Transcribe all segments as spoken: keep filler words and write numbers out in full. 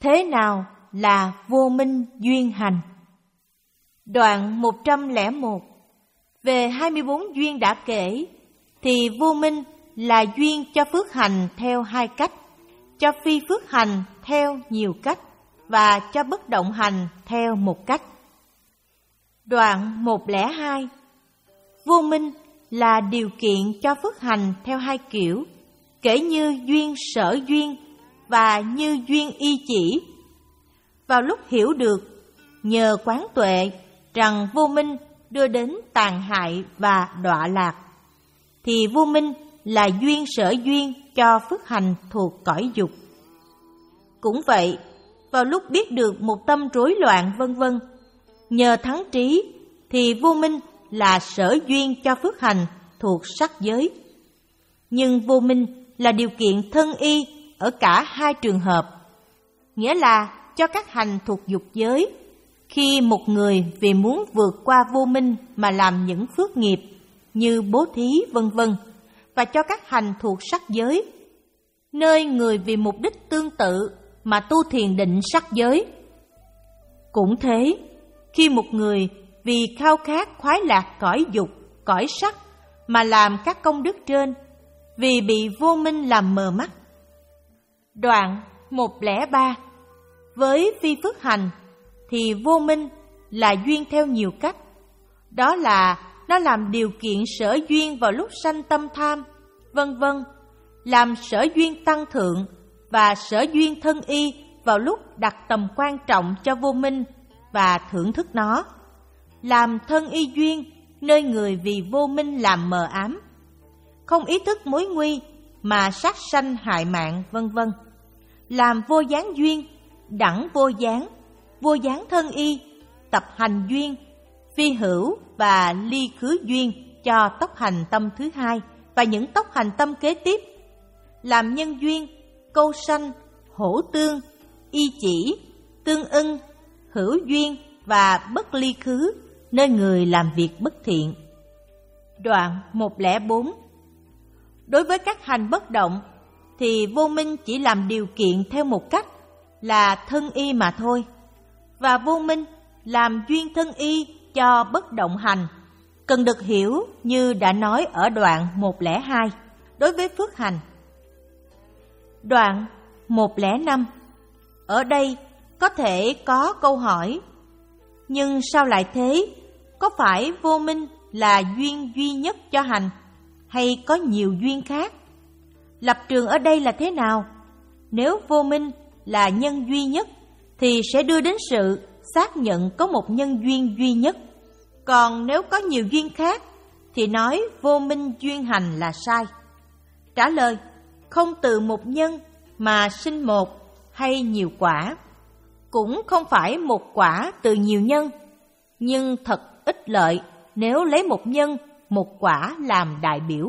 Thế nào là vô minh duyên hành? Đoạn một trăm lẻ một. Về hai mươi bốn duyên đã kể, thì vô minh là duyên cho phước hành theo hai cách, cho phi phước hành theo nhiều cách, và cho bất động hành theo một cách. Đoạn một trăm lẻ hai. Vô minh là điều kiện cho phước hành theo hai kiểu, kể như duyên sở duyên và như duyên y chỉ. Vào lúc hiểu được, nhờ quán tuệ rằng vô minh đưa đến tàn hại và đọa lạc, thì vô minh là duyên sở duyên cho phước hành thuộc cõi dục. Cũng vậy, vào lúc biết được một tâm rối loạn vân vân, nhờ thắng trí, thì vô minh là sở duyên cho phước hành thuộc sắc giới. Nhưng vô minh là điều kiện thân y ở cả hai trường hợp, nghĩa là cho các hành thuộc dục giới, khi một người vì muốn vượt qua vô minh mà làm những phước nghiệp như bố thí vân vân, và cho các hành thuộc sắc giới, nơi người vì mục đích tương tự mà tu thiền định sắc giới. Cũng thế, khi một người vì khao khát khoái lạc cõi dục, cõi sắc mà làm các công đức trên, vì bị vô minh làm mờ mắt. Đoạn một trăm lẻ ba. Với phi phước hành thì vô minh là duyên theo nhiều cách. Đó là nó làm điều kiện sở duyên vào lúc sanh tâm tham, vân vân, làm sở duyên tăng thượng và sở duyên thân y vào lúc đặt tầm quan trọng cho vô minh và thưởng thức nó, làm thân y duyên nơi người vì vô minh làm mờ ám, không ý thức mối nguy mà sát sanh hại mạng vân vân, làm vô gián duyên, đẳng vô gián, vô gián thân y, tập hành duyên, phi hữu và ly khứ duyên cho tốc hành tâm thứ hai và những tốc hành tâm kế tiếp, làm nhân duyên, câu sanh, hổ tương, y chỉ, tương ưng, hữu duyên và bất ly khứ, nơi người làm việc bất thiện. Đoạn một trăm lẻ bốn. Đối với các hành bất động, thì vô minh chỉ làm điều kiện theo một cách là thân y mà thôi, và vô minh làm duyên thân y cho bất động hành, cần được hiểu như đã nói ở đoạn một trăm lẻ hai đối với phước hành. Đoạn một trăm lẻ năm. Ở đây có thể có câu hỏi: nhưng sao lại thế? Có phải vô minh là duyên duy nhất cho hành, hay có nhiều duyên khác? Lập trường ở đây là thế nào? Nếu vô minh là nhân duy nhất thì sẽ đưa đến sự xác nhận có một nhân duyên duy nhất. Còn nếu có nhiều duyên khác thì nói vô minh duyên hành là sai. Trả lời: không từ một nhân mà sinh một hay nhiều quả, cũng không phải một quả từ nhiều nhân, nhưng thật ích lợi nếu lấy một nhân, một quả làm đại biểu.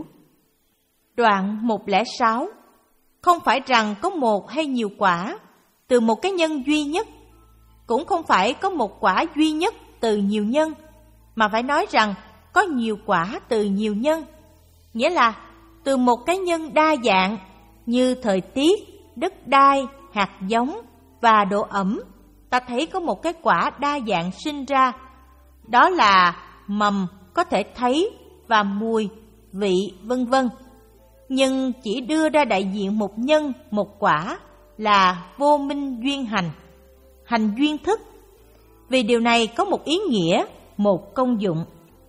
Đoạn một trăm lẻ sáu. Không phải rằng có một hay nhiều quả từ một cái nhân duy nhất, cũng không phải có một quả duy nhất từ nhiều nhân, mà phải nói rằng có nhiều quả từ nhiều nhân, nghĩa là từ một cái nhân đa dạng như thời tiết, đất đai, hạt giống và độ ẩm, ta thấy có một cái quả đa dạng sinh ra. Đó là mầm có thể thấy và mùi, vị vân vân. Nhưng chỉ đưa ra đại diện một nhân, một quả là vô minh duyên hành, hành duyên thức. Vì điều này có một ý nghĩa, một công dụng.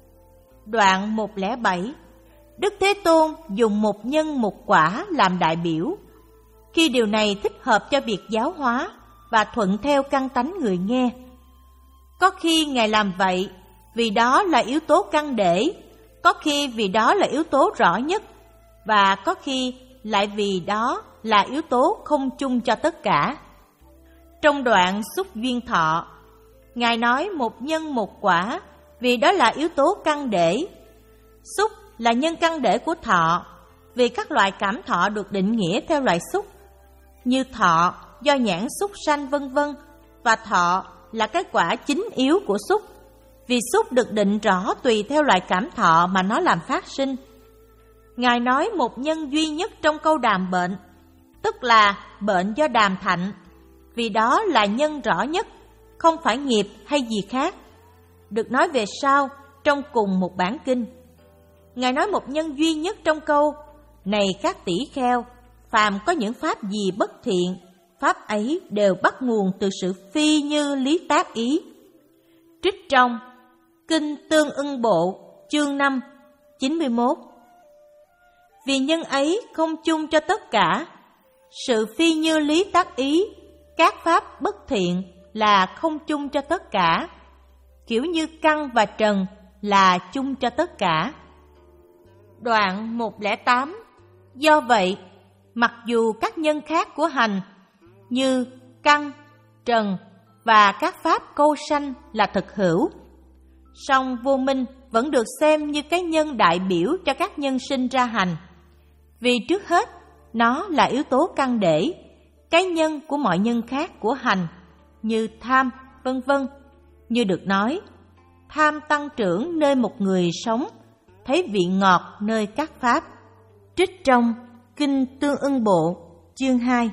Đoạn một trăm lẻ bảy. Đức Thế Tôn dùng một nhân một quả làm đại biểu, khi điều này thích hợp cho việc giáo hóa và thuận theo căn tánh người nghe. Có khi Ngài làm vậy vì đó là yếu tố căn để, có khi vì đó là yếu tố rõ nhất, và có khi lại vì đó là yếu tố không chung cho tất cả. Trong đoạn xúc duyên thọ, Ngài nói một nhân một quả vì đó là yếu tố căn để. Xúc là nhân căn để của thọ, vì các loại cảm thọ được định nghĩa theo loại xúc, như thọ do nhãn xúc sanh vân vân, và thọ là cái quả chính yếu của xúc, vì xúc được định rõ tùy theo loại cảm thọ mà nó làm phát sinh. Ngài nói một nhân duy nhất trong câu đàm bệnh, tức là bệnh do đàm thạnh, vì đó là nhân rõ nhất, không phải nghiệp hay gì khác. Được nói về sau trong cùng một bản kinh. Ngài nói một nhân duy nhất trong câu: này các tỷ kheo, phàm có những pháp gì bất thiện, pháp ấy đều bắt nguồn từ sự phi như lý tác ý. Trích trong Kinh Tương Ưng Bộ, chương năm, chín mươi mốt. Vì nhân ấy không chung cho tất cả, sự phi như lý tác ý, các pháp bất thiện là không chung cho tất cả, kiểu như căn và trần là chung cho tất cả. Đoạn một không tám. Do vậy, mặc dù các nhân khác của hành như căn, trần và các pháp câu sanh là thực hữu, song vô minh vẫn được xem như cái nhân đại biểu cho các nhân sinh ra hành. Vì trước hết, nó là yếu tố căn để, cái nhân của mọi nhân khác của hành, như tham, vân vân. Như được nói, tham tăng trưởng nơi một người sống, thấy vị ngọt nơi các pháp. Trích trong Kinh Tương Ưng Bộ, chương hai.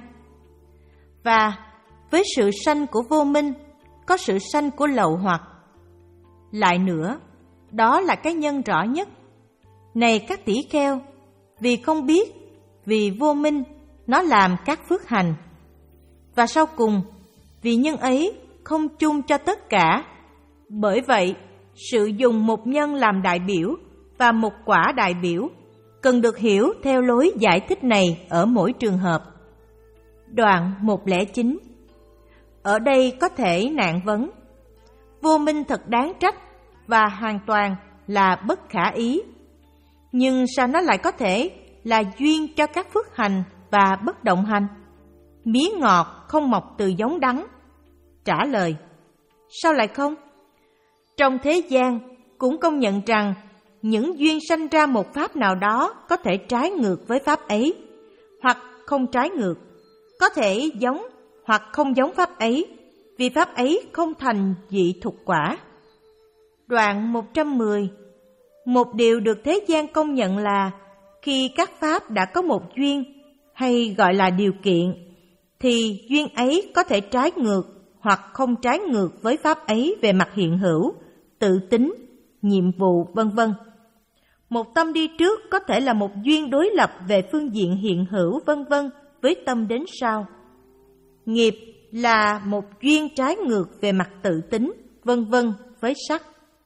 Và với sự sanh của vô minh, có sự sanh của lậu hoặc. Lại nữa, đó là cái nhân rõ nhất. Này các tỷ kheo, vì không biết, vì vô minh, nó làm các phước hành. Và sau cùng, vì nhân ấy không chung cho tất cả. Bởi vậy, sự dùng một nhân làm đại biểu và một quả đại biểu cần được hiểu theo lối giải thích này ở mỗi trường hợp. Đoạn một không chín. Ở đây có thể nạn vấn: vô minh thật đáng trách và hoàn toàn là bất khả ý, nhưng sao nó lại có thể là duyên cho các phước hành và bất động hành? Mía ngọt không mọc từ giống đắng. Trả lời: sao lại không? Trong thế gian cũng công nhận rằng những duyên sanh ra một pháp nào đó có thể trái ngược với pháp ấy, hoặc không trái ngược, có thể giống hoặc không giống pháp ấy, vì pháp ấy không thành dị thục quả. Đoạn một trăm mười. Một điều được thế gian công nhận là khi các pháp đã có một duyên, hay gọi là điều kiện, thì duyên ấy có thể trái ngược hoặc không trái ngược với pháp ấy về mặt hiện hữu, tự tính, nhiệm vụ, vân vân. Một tâm đi trước có thể là một duyên đối lập về phương diện hiện hữu, vân vân, với tâm đến sau. Nghiệp là một duyên trái ngược về mặt tự tính, vân vân, với sắc.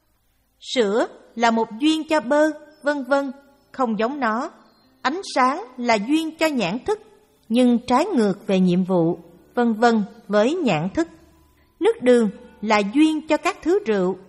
Sữa là một duyên cho bơ, vân vân, không giống nó. Ánh sáng là duyên cho nhãn thức, nhưng trái ngược về nhiệm vụ, vân vân, với nhãn thức. Nước đường là duyên cho các thứ rượu,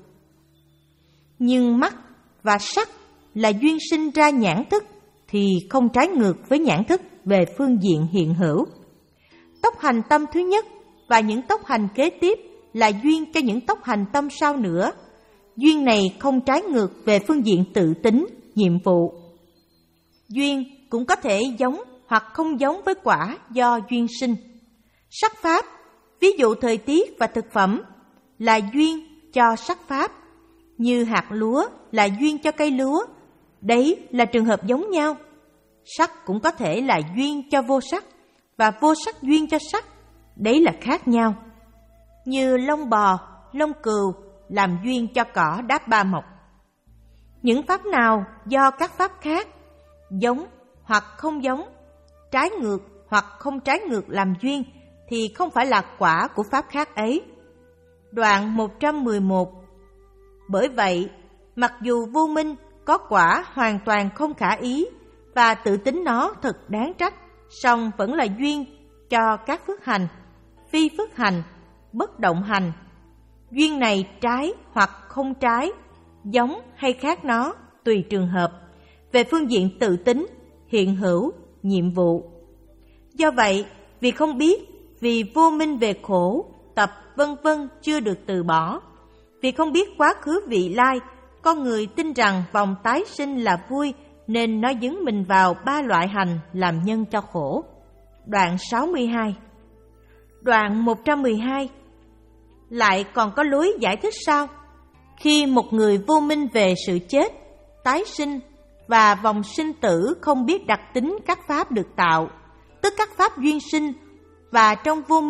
nhưng mắt và sắc là duyên sinh ra nhãn thức, thì không trái ngược với nhãn thức về phương diện hiện hữu. Tốc hành tâm thứ nhất và những tốc hành kế tiếp là duyên cho những tốc hành tâm sau nữa. Duyên này không trái ngược về phương diện tự tính, nhiệm vụ. Duyên cũng có thể giống hoặc không giống với quả do duyên sinh. Sắc pháp, ví dụ thời tiết và thực phẩm, là duyên cho sắc pháp, như hạt lúa là duyên cho cây lúa. Đấy là trường hợp giống nhau. Sắc cũng có thể là duyên cho vô sắc, và vô sắc duyên cho sắc. Đấy là khác nhau. Như lông bò, lông cừu làm duyên cho cỏ đáp ba mọc. Những pháp nào do các pháp khác, giống hoặc không giống, trái ngược hoặc không trái ngược làm duyên, thì không phải là quả của pháp khác ấy. Đoạn một trăm mười một. Bởi vậy, mặc dù vô minh có quả hoàn toàn không khả ý và tự tính nó thật đáng trách, song vẫn là duyên cho các phước hành, phi phước hành, bất động hành. Duyên này trái hoặc không trái, giống hay khác nó, tùy trường hợp, về phương diện tự tính, hiện hữu, nhiệm vụ. Do vậy, vì không biết, vì vô minh về khổ, tập, vân vân chưa được từ bỏ, vì không biết quá khứ vị lai, con người tin rằng vòng tái sinh là vui, nên nó dấn mình vào ba loại hành làm nhân cho khổ. Đoạn sáu mươi hai. Đoạn một trăm mười hai. Lại còn có lối giải thích sao? Khi một người vô minh về sự chết, tái sinh và vòng sinh tử không biết đặc tính các pháp được tạo, tức các pháp duyên sinh, và trong vô minh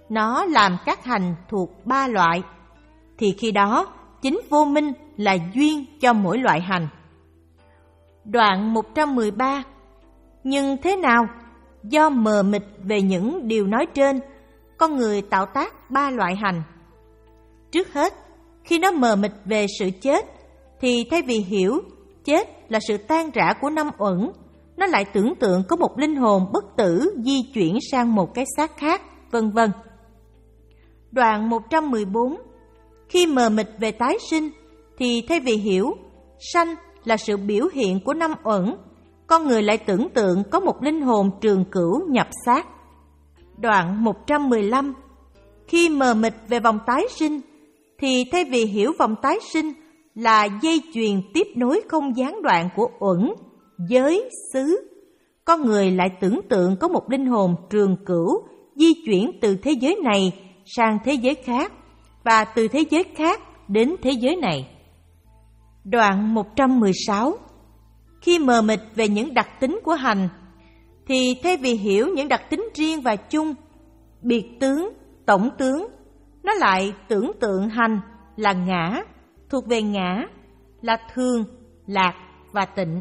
nó làm các hành thuộc ba loại, thì khi đó chính vô minh là duyên cho mỗi loại hành. Đoạn một trăm mười ba. Nhưng thế nào? Do mờ mịt về những điều nói trên, con người tạo tác ba loại hành. Trước hết, khi nó mờ mịt về sự chết, thì thay vì hiểu chết là sự tan rã của năm uẩn, nó lại tưởng tượng có một linh hồn bất tử di chuyển sang một cái xác khác, vân vân. Đoạn một trăm mười bốn. Khi mờ mịt về tái sinh, thì thay vì hiểu sanh là sự biểu hiện của năm uẩn, con người lại tưởng tượng có một linh hồn trường cửu nhập xác. Đoạn một trăm mười lăm. Khi mờ mịt về vòng tái sinh, thì thay vì hiểu vòng tái sinh là dây chuyền tiếp nối không gián đoạn của uẩn, giới, xứ, con người lại tưởng tượng có một linh hồn trường cửu di chuyển từ thế giới này sang thế giới khác và từ thế giới khác đến thế giới này. Đoạn một trăm mười sáu. Khi mờ mịt về những đặc tính của hành, thì thay vì hiểu những đặc tính riêng và chung, biệt tướng, tổng tướng, nó lại tưởng tượng hành là ngã, thuộc về ngã, là thường, lạc và tịnh.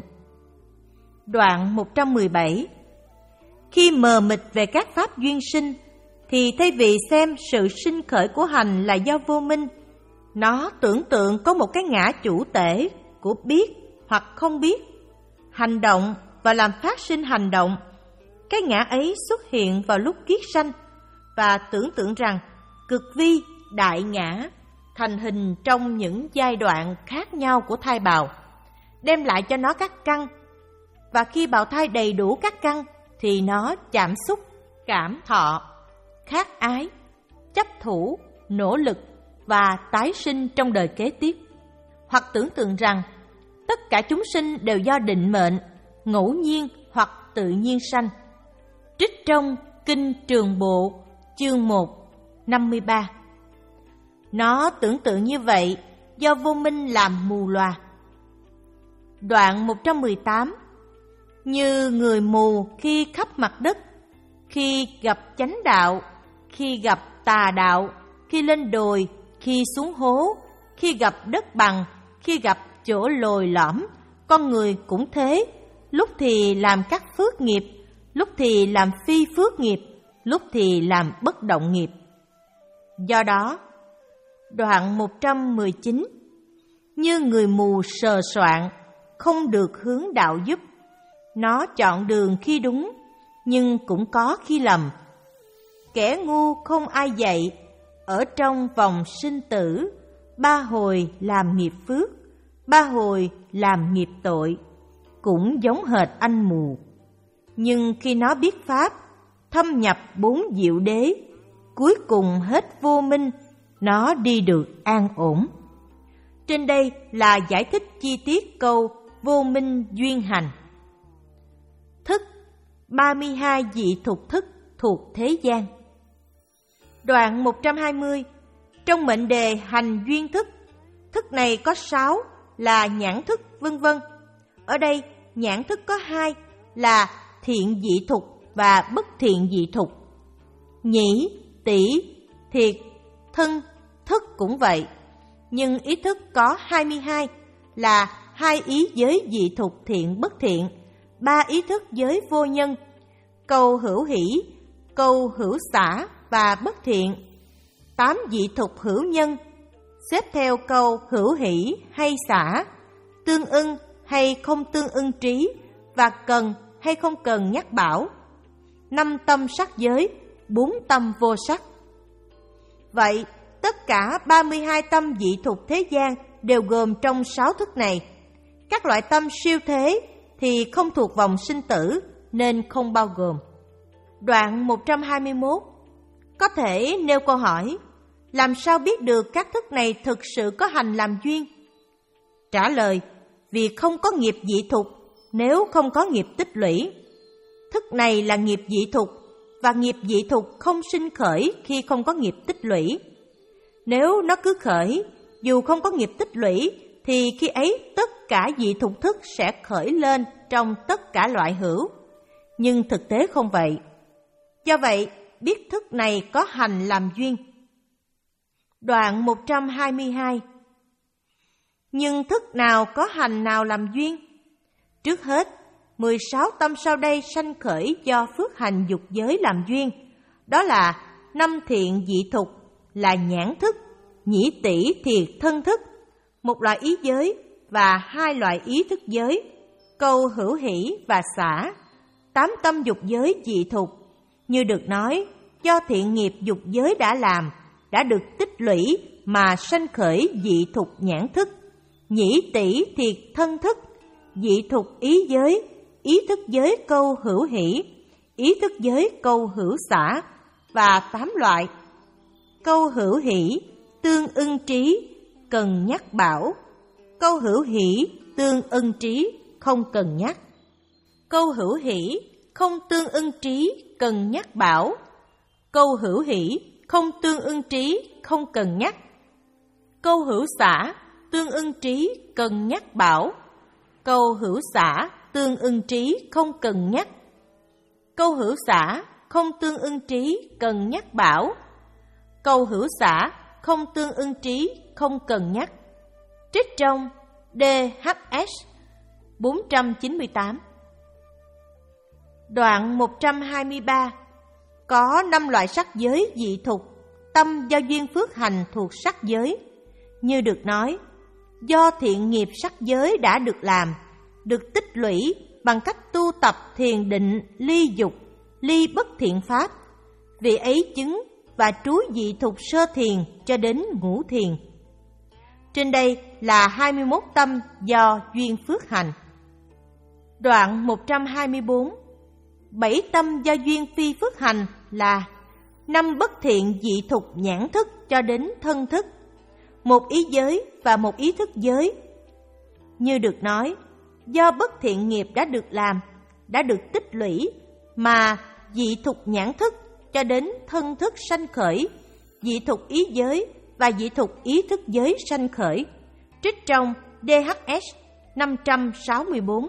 Đoạn một trăm mười bảy. Khi mờ mịt về các pháp duyên sinh, thì thay vì xem sự sinh khởi của hành là do vô minh, nó tưởng tượng có một cái ngã chủ tể của biết hoặc không biết, hành động và làm phát sinh hành động. Cái ngã ấy xuất hiện vào lúc kiết sanh, và tưởng tượng rằng cực vi, đại ngã thành hình trong những giai đoạn khác nhau của thai bào, đem lại cho nó các căn, và khi bào thai đầy đủ các căn thì nó chạm xúc, cảm thọ, khát ái, chấp thủ, nỗ lực và tái sinh trong đời kế tiếp. Hoặc tưởng tượng rằng tất cả chúng sinh đều do định mệnh, ngẫu nhiên hoặc tự nhiên sanh. Trích trong Kinh Trường Bộ, chương một, năm mươi ba. Nó tưởng tượng như vậy do vô minh làm mù lòa. Đoạn một trăm mười tám. Như người mù khi khắp mặt đất, khi gặp chánh đạo, khi gặp tà đạo, khi lên đồi, khi xuống hố, khi gặp đất bằng, khi gặp chỗ lồi lõm, con người cũng thế, lúc thì làm các phước nghiệp, lúc thì làm phi phước nghiệp, lúc thì làm bất động nghiệp. Do đó, đoạn một trăm mười chín. Như người mù sờ soạn, không được hướng đạo giúp, nó chọn đường khi đúng, nhưng cũng có khi lầm. Kẻ ngu không ai dạy, ở trong vòng sinh tử, ba hồi làm nghiệp phước, ba hồi làm nghiệp tội, cũng giống hệt anh mù. Nhưng khi nó biết pháp, thâm nhập bốn diệu đế, cuối cùng hết vô minh, nó đi được an ổn. Trên đây là giải thích chi tiết câu vô minh duyên hành. Thức, ba mươi hai dị thục thức thuộc thế gian. Đoạn một trăm hai mươi. Trong mệnh đề hành duyên thức, thức này có sáu là nhãn thức, vân vân. Ở đây nhãn thức có hai là thiện dị thục và bất thiện dị thục. Nhĩ, tỷ, thiệt, thân, thức cũng vậy. Nhưng ý thức có hai mươi hai là hai ý giới dị thục thiện bất thiện, ba ý thức giới vô nhân, câu hữu hỷ, câu hữu xả và bất thiện, tám dị thục hữu nhân, xếp theo câu hữu hỷ hay xả, tương ưng hay không tương ưng trí, và cần hay không cần nhắc bảo, năm tâm sắc giới, bốn tâm vô sắc. Vậy, tất cả ba mươi hai tâm dị thục thế gian đều gồm trong sáu thức này. Các loại tâm siêu thế thì không thuộc vòng sinh tử nên không bao gồm. Đoạn một trăm hai mươi mốt. Có thể nêu câu hỏi, làm sao biết được các thức này thực sự có hành làm duyên? Trả lời, vì không có nghiệp dị thục, nếu không có nghiệp tích lũy. Thức này là nghiệp dị thục, và nghiệp dị thục không sinh khởi khi không có nghiệp tích lũy. Nếu nó cứ khởi, dù không có nghiệp tích lũy, thì khi ấy tất cả dị thục thức sẽ khởi lên trong tất cả loại hữu. Nhưng thực tế không vậy. Do vậy, biết thức này có hành làm duyên. Đoạn một trăm hai mươi hai. Nhưng thức nào có hành nào làm duyên? Trước hết, mười sáu tâm sau đây sanh khởi do phước hành dục giới làm duyên. Đó là năm thiện dị thục là nhãn thức, nhĩ tỷ thiệt thân thức, một loại ý giới và hai loại ý thức giới, câu hữu hỷ và xả, tám tâm dục giới dị thục. Như được nói, do thiện nghiệp dục giới đã làm, đã được tích lũy mà sanh khởi dị thục nhãn thức, nhĩ tỷ thiệt thân thức, dị thục ý giới, ý thức giới câu hữu hỷ, ý thức giới câu hữu xả và tám loại. Câu hữu hỷ tương ưng trí, cần nhắc bảo. Câu hữu hỷ tương ưng trí, không cần nhắc. Câu hữu hỷ không tương ưng trí, cần nhắc bảo. Câu hữu hỷ không tương ưng trí, không cần nhắc. Câu hữu xả tương ưng trí, cần nhắc bảo. Câu hữu xả tương ưng trí, không cần nhắc. Câu hữu xả không tương ưng trí, cần nhắc bảo. Câu hữu xả không tương ưng trí, không cần nhắc. Trích trong đê hát ét bốn trăm chín mươi tám. Đoạn một trăm hai mươi ba. Có năm loại sắc giới dị thục, tâm do duyên phước hành thuộc sắc giới. Như được nói, do thiện nghiệp sắc giới đã được làm, được tích lũy bằng cách tu tập thiền định ly dục, ly bất thiện pháp. Vì ấy chứng và trú dị thục sơ thiền cho đến ngũ thiền. Trên đây là hai mươi mốt tâm do duyên phước hành. Đoạn một trăm hai mươi bốn. Bảy tâm do duyên phi phước hành là năm bất thiện dị thục nhãn thức cho đến thân thức, một ý giới và một ý thức giới. Như được nói, do bất thiện nghiệp đã được làm, đã được tích lũy mà dị thục nhãn thức cho đến thân thức sanh khởi, dị thục ý giới và dị thục ý thức giới sanh khởi. Trích trong đê hát ét năm trăm sáu mươi bốn.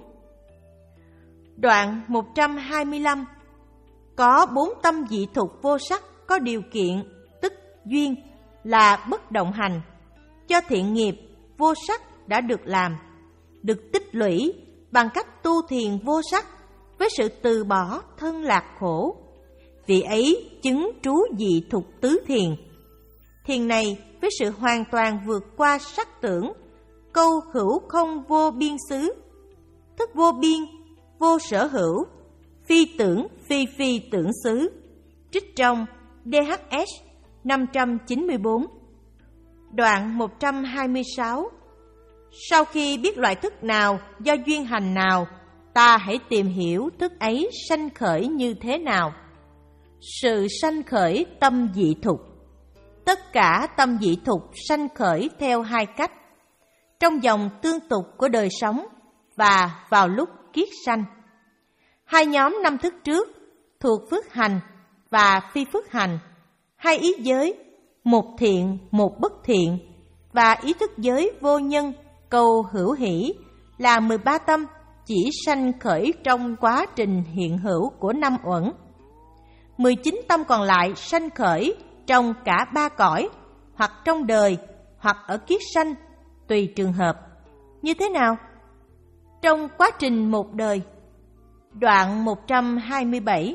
Đoạn một trăm hai mươi lăm. Có bốn tâm dị thục vô sắc có điều kiện, tức duyên, là bất động hành. Do thiện nghiệp vô sắc đã được làm, được tích lũy bằng cách tu thiền vô sắc với sự từ bỏ thân lạc khổ. Vì ấy chứng trú dị thục tứ thiền. Thiền này với sự hoàn toàn vượt qua sắc tưởng, câu hữu không vô biên xứ, thức vô biên, vô sở hữu, phi tưởng phi phi tưởng xứ. Trích trong đê hát ét năm trăm chín mươi bốn. Đoạn một trăm hai mươi sáu. Sau khi biết loại thức nào do duyên hành nào, ta hãy tìm hiểu thức ấy sanh khởi như thế nào. Sự sanh khởi tâm dị thục. Tất cả tâm dị thục sanh khởi theo hai cách: trong dòng tương tục của đời sống và vào lúc kiết sanh. Hai nhóm năm thức trước thuộc phước hành và phi phước hành, hai ý giới, một thiện, một bất thiện, và ý thức giới vô nhân, câu hữu hỷ là mười ba tâm chỉ sanh khởi trong quá trình hiện hữu của năm uẩn. mười chín tâm còn lại sanh khởi trong cả ba cõi, hoặc trong đời, hoặc ở kiết sanh, tùy trường hợp. Như thế nào? Trong quá trình một đời. Đoạn một trăm hai mươi bảy.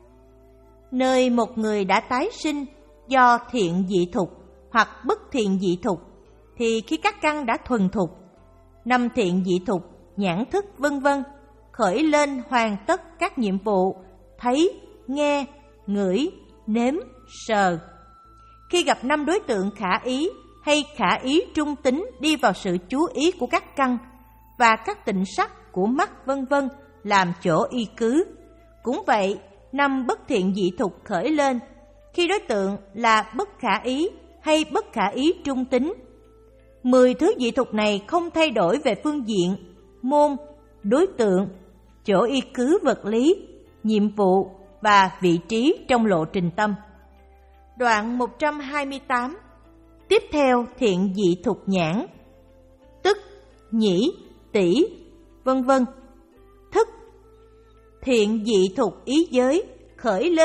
Nơi một người đã tái sinh do thiện dị thục hoặc bất thiện dị thục, thì khi các căn đã thuần thục, năm thiện dị thục, nhãn thức vân vân khởi lên hoàn tất các nhiệm vụ thấy, nghe, ngửi, nếm, sờ. Khi gặp năm đối tượng khả ý hay khả ý trung tính đi vào sự chú ý của các căn và các tịnh sắc của mắt vân vân làm chỗ y cứ. Cũng vậy, năm bất thiện dị thục khởi lên khi đối tượng là bất khả ý hay bất khả ý trung tính. Mười thứ dị thục này không thay đổi về phương diện, môn, đối tượng, chỗ y cứ vật lý, nhiệm vụ và vị trí trong lộ trình tâm. Đoạn một trăm hai mươi tám. Tiếp theo thiện dị thục nhãn, tức, nhĩ, tỷ, vân vân. Thức. Thiện dị thục ý giới khởi lên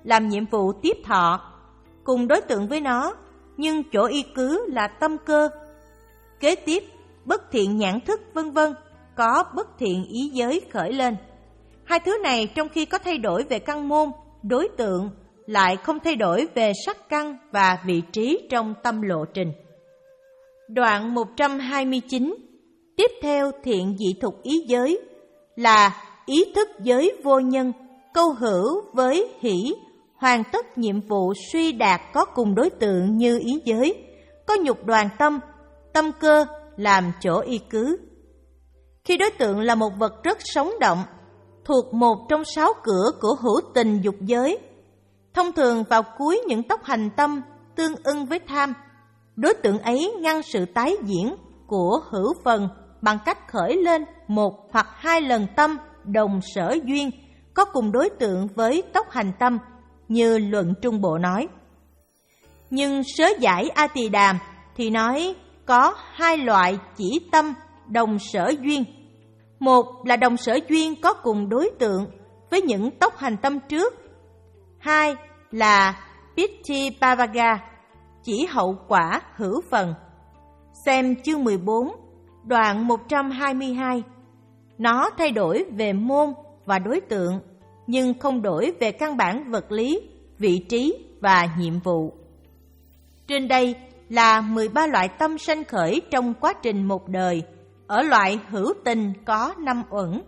làm nhiệm vụ tiếp thọ, cùng đối tượng với nó, nhưng chỗ y cứ là tâm cơ. Kế tiếp, bất thiện nhãn thức vân vân có bất thiện ý giới khởi lên. Hai thứ này trong khi có thay đổi về căn môn, đối tượng, lại không thay đổi về sắc căn và vị trí trong tâm lộ trình. Đoạn một trăm hai mươi chín, tiếp theo thiện dị thục ý giới là ý thức giới vô nhân, câu hữu với hỷ, hoàn tất nhiệm vụ suy đạt có cùng đối tượng như ý giới, có nhục đoàn tâm, tâm cơ làm chỗ y cứ. Khi đối tượng là một vật rất sống động, thuộc một trong sáu cửa của hữu tình dục giới, thông thường vào cuối những tốc hành tâm tương ưng với tham, đối tượng ấy ngăn sự tái diễn của hữu phần bằng cách khởi lên một hoặc hai lần tâm đồng sở duyên có cùng đối tượng với tốc hành tâm, như luận Trung Bộ nói. Nhưng sớ giải A Tỳ Đàm thì nói có hai loại chỉ tâm đồng sở duyên. Một là đồng sở duyên có cùng đối tượng với những tốc hành tâm trước. Hai là Pitti Pavaga, chỉ hậu quả hữu phần. Xem chương mười bốn, đoạn một trăm hai mươi hai. Nó thay đổi về môn và đối tượng, nhưng không đổi về căn bản vật lý, vị trí và nhiệm vụ. Trên đây là mười ba loại tâm sanh khởi trong quá trình một đời. Ở loại hữu tình có năm uẩn.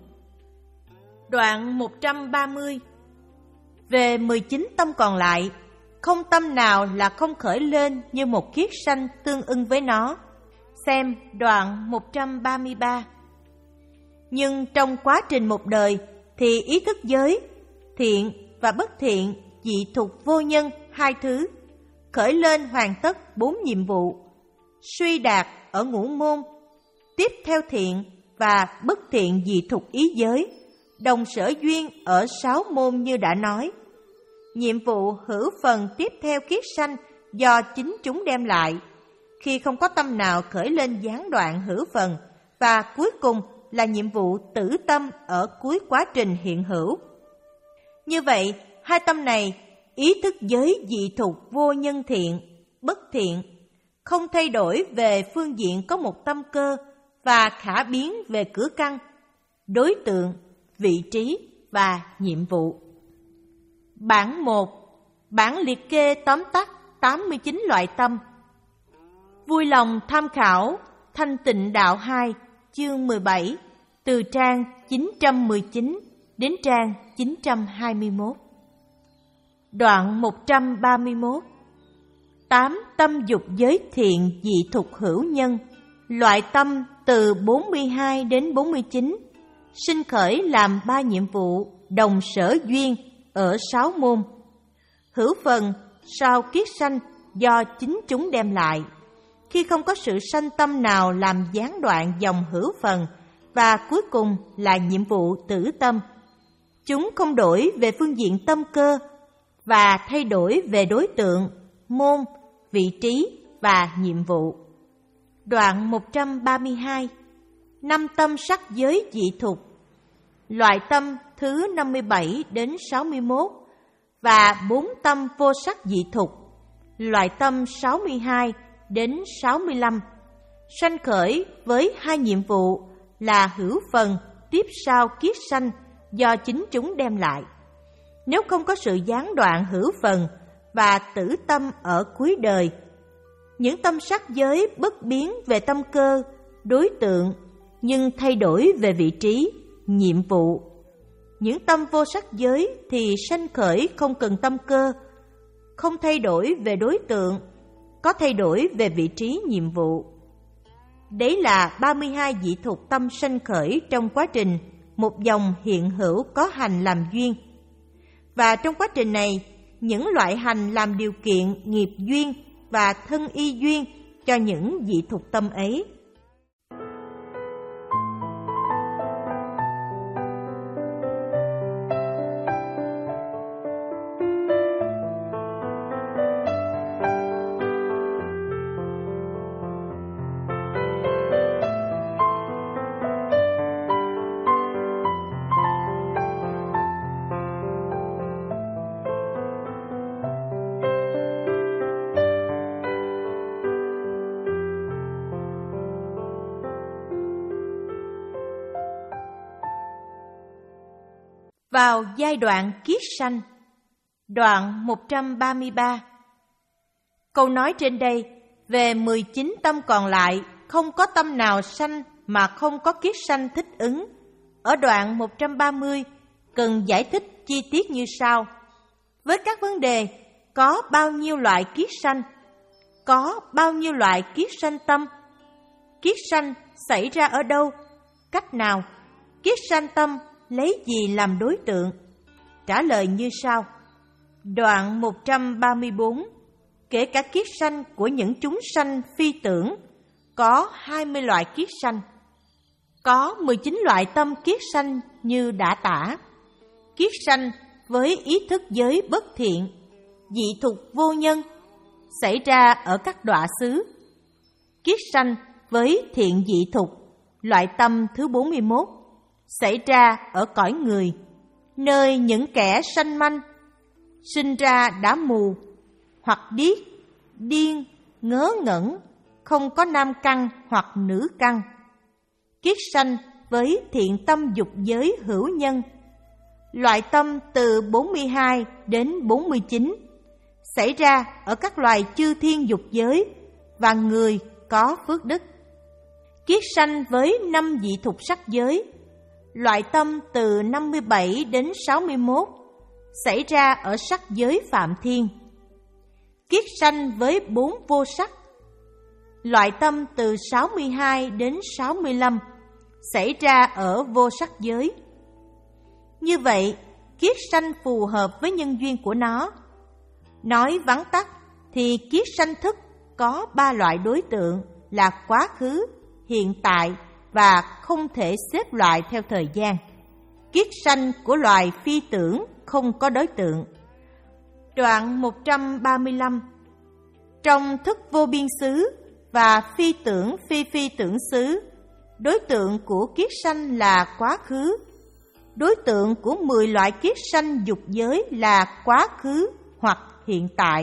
Đoạn một trăm ba mươi. Về mười chín tâm còn lại, không tâm nào là không khởi lên như một kiết sanh tương ưng với nó. Xem đoạn một trăm ba mươi ba. Nhưng trong quá trình một đời thì ý thức giới, thiện và bất thiện, dị thục vô nhân hai thứ, khởi lên hoàn tất bốn nhiệm vụ, suy đạt ở ngũ môn, tiếp theo thiện và bất thiện dị thục ý giới, đồng sở duyên ở sáu môn như đã nói. Nhiệm vụ hữu phần tiếp theo kiết sanh do chính chúng đem lại, khi không có tâm nào khởi lên gián đoạn hữu phần, và cuối cùng là nhiệm vụ tử tâm ở cuối quá trình hiện hữu. Như vậy, hai tâm này, ý thức giới dị thục vô nhân thiện, bất thiện, không thay đổi về phương diện có một tâm cơ và khả biến về cửa căn, đối tượng, vị trí và nhiệm vụ. Bản một, bản liệt kê tóm tắt tám mươi chín loại tâm. Vui lòng tham khảo Thanh Tịnh Đạo hai, chương mười bảy, từ trang chín trăm mười chín đến trang chín trăm hai mươi mốt. Đoạn một trăm ba mươi mốt. Tám tâm dục giới thiện dị thục hữu nhân, loại tâm từ bốn mươi hai đến bốn mươi chín, sinh khởi làm ba nhiệm vụ đồng sở duyên ở sáu môn. Hữu phần sau kiết sanh do chính chúng đem lại, khi không có sự sanh tâm nào làm gián đoạn dòng hữu phần, và cuối cùng là nhiệm vụ tử tâm. Chúng không đổi về phương diện tâm cơ và thay đổi về đối tượng, môn, vị trí và nhiệm vụ. Đoạn một trăm ba mươi hai. Năm tâm sắc giới dị thục, loại tâm thứ năm mươi bảy đến sáu mươi mốt, và bốn tâm vô sắc dị thục, loại tâm sáu mươi hai đến sáu mươi lăm, sanh khởi với hai nhiệm vụ là hữu phần tiếp sau kiết sanh do chính chúng đem lại. Nếu không có sự gián đoạn hữu phần và tử tâm ở cuối đời, những tâm sắc giới bất biến về tâm cơ, đối tượng, nhưng thay đổi về vị trí, nhiệm vụ. Những tâm vô sắc giới thì sanh khởi không cần tâm cơ, không thay đổi về đối tượng, có thay đổi về vị trí, nhiệm vụ. Đấy là ba mươi hai dị thục tâm sanh khởi trong quá trình một dòng hiện hữu có hành làm duyên. Và trong quá trình này, những loại hành làm điều kiện nghiệp duyên và thân y duyên cho những dị thục tâm ấy. vào giai đoạn kiết sanh. Đoạn một trăm ba mươi ba. Câu nói trên đây về mười chín tâm còn lại, không có tâm nào sanh mà không có kiết sanh thích ứng. Ở đoạn một trăm ba mươi cần giải thích chi tiết như sau. Với các vấn đề có bao nhiêu loại kiết sanh, có bao nhiêu loại kiết sanh tâm, kiết sanh xảy ra ở đâu, cách nào, kiết sanh tâm lấy gì làm đối tượng? Trả lời như sau. Đoạn một trăm ba mươi bốn. Kể cả kiết sanh của những chúng sanh phi tưởng, có hai mươi loại kiết sanh. Có mười chín loại tâm kiết sanh như đã tả. Kiết sanh với ý thức giới bất thiện, dị thục vô nhân, xảy ra ở các đọa xứ. Kiết sanh với thiện dị thục, loại tâm thứ bốn mươi mốt, xảy ra ở cõi người, nơi những kẻ sanh manh, sinh ra đã mù, hoặc điếc, điên, ngớ ngẩn, không có nam căn hoặc nữ căn. Kiết sanh với thiện tâm dục giới hữu nhân, loại tâm từ bốn mươi hai đến bốn mươi chín, xảy ra ở các loài chư thiên dục giới và người có phước đức. Kiết sanh với năm dị thục sắc giới, loại tâm từ năm mươi bảy đến sáu mươi mốt, xảy ra ở sắc giới phạm thiên. Kiết sanh với bốn vô sắc, loại tâm từ sáu mươi hai đến sáu mươi lăm, xảy ra ở vô sắc giới. Như vậy, kiết sanh phù hợp với nhân duyên của nó. Nói vắn tắt thì kiết sanh thức có ba loại đối tượng là quá khứ, hiện tại và không thể xếp loại theo thời gian. Kiết sanh của loài phi tưởng không có đối tượng. Đoạn một trăm ba mươi lăm. Trong thức vô biên xứ và phi tưởng phi phi tưởng xứ, đối tượng của kiết sanh là quá khứ. Đối tượng của mười loại kiết sanh dục giới là quá khứ hoặc hiện tại.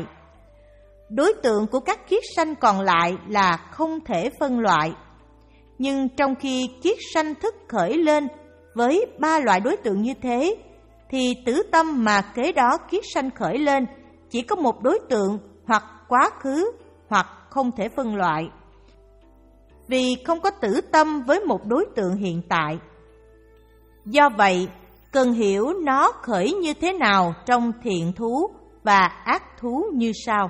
Đối tượng của các kiết sanh còn lại là không thể phân loại. Nhưng trong khi kiết sanh thức khởi lên với ba loại đối tượng như thế, thì tử tâm mà kế đó kiết sanh khởi lên chỉ có một đối tượng hoặc quá khứ hoặc không thể phân loại. Vì không có tử tâm với một đối tượng hiện tại. Do vậy, cần hiểu nó khởi như thế nào trong thiện thú và ác thú như sau.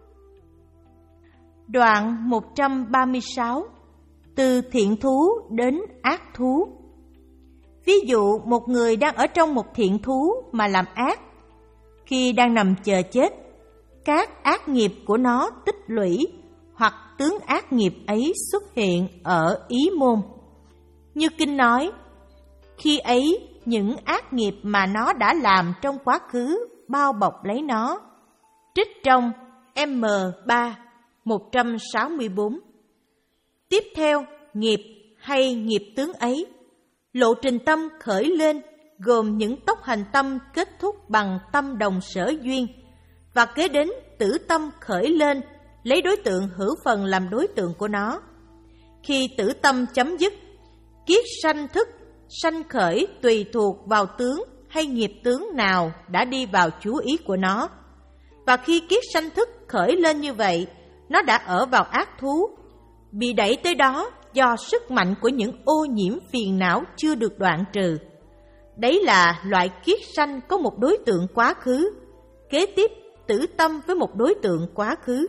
Đoạn một trăm ba mươi sáu. Từ thiện thú đến ác thú. Ví dụ một người đang ở trong một thiện thú mà làm ác. Khi đang nằm chờ chết, các ác nghiệp của nó tích lũy hoặc tướng ác nghiệp ấy xuất hiện ở ý môn. Như kinh nói, khi ấy những ác nghiệp mà nó đã làm trong quá khứ bao bọc lấy nó. Trích trong M ba một trăm sáu mươi bốn. Tiếp theo, nghiệp hay nghiệp tướng ấy, lộ trình tâm khởi lên gồm những tốc hành tâm kết thúc bằng tâm đồng sở duyên, và kế đến tử tâm khởi lên lấy đối tượng hữu phần làm đối tượng của nó. Khi tử tâm chấm dứt, kiết sanh thức sanh khởi tùy thuộc vào tướng hay nghiệp tướng nào đã đi vào chú ý của nó. Và khi kiết sanh thức khởi lên như vậy, nó đã ở vào ác thú, bị đẩy tới đó do sức mạnh của những ô nhiễm phiền não chưa được đoạn trừ. Đấy là loại kiết sanh có một đối tượng quá khứ, kế tiếp tử tâm với một đối tượng quá khứ.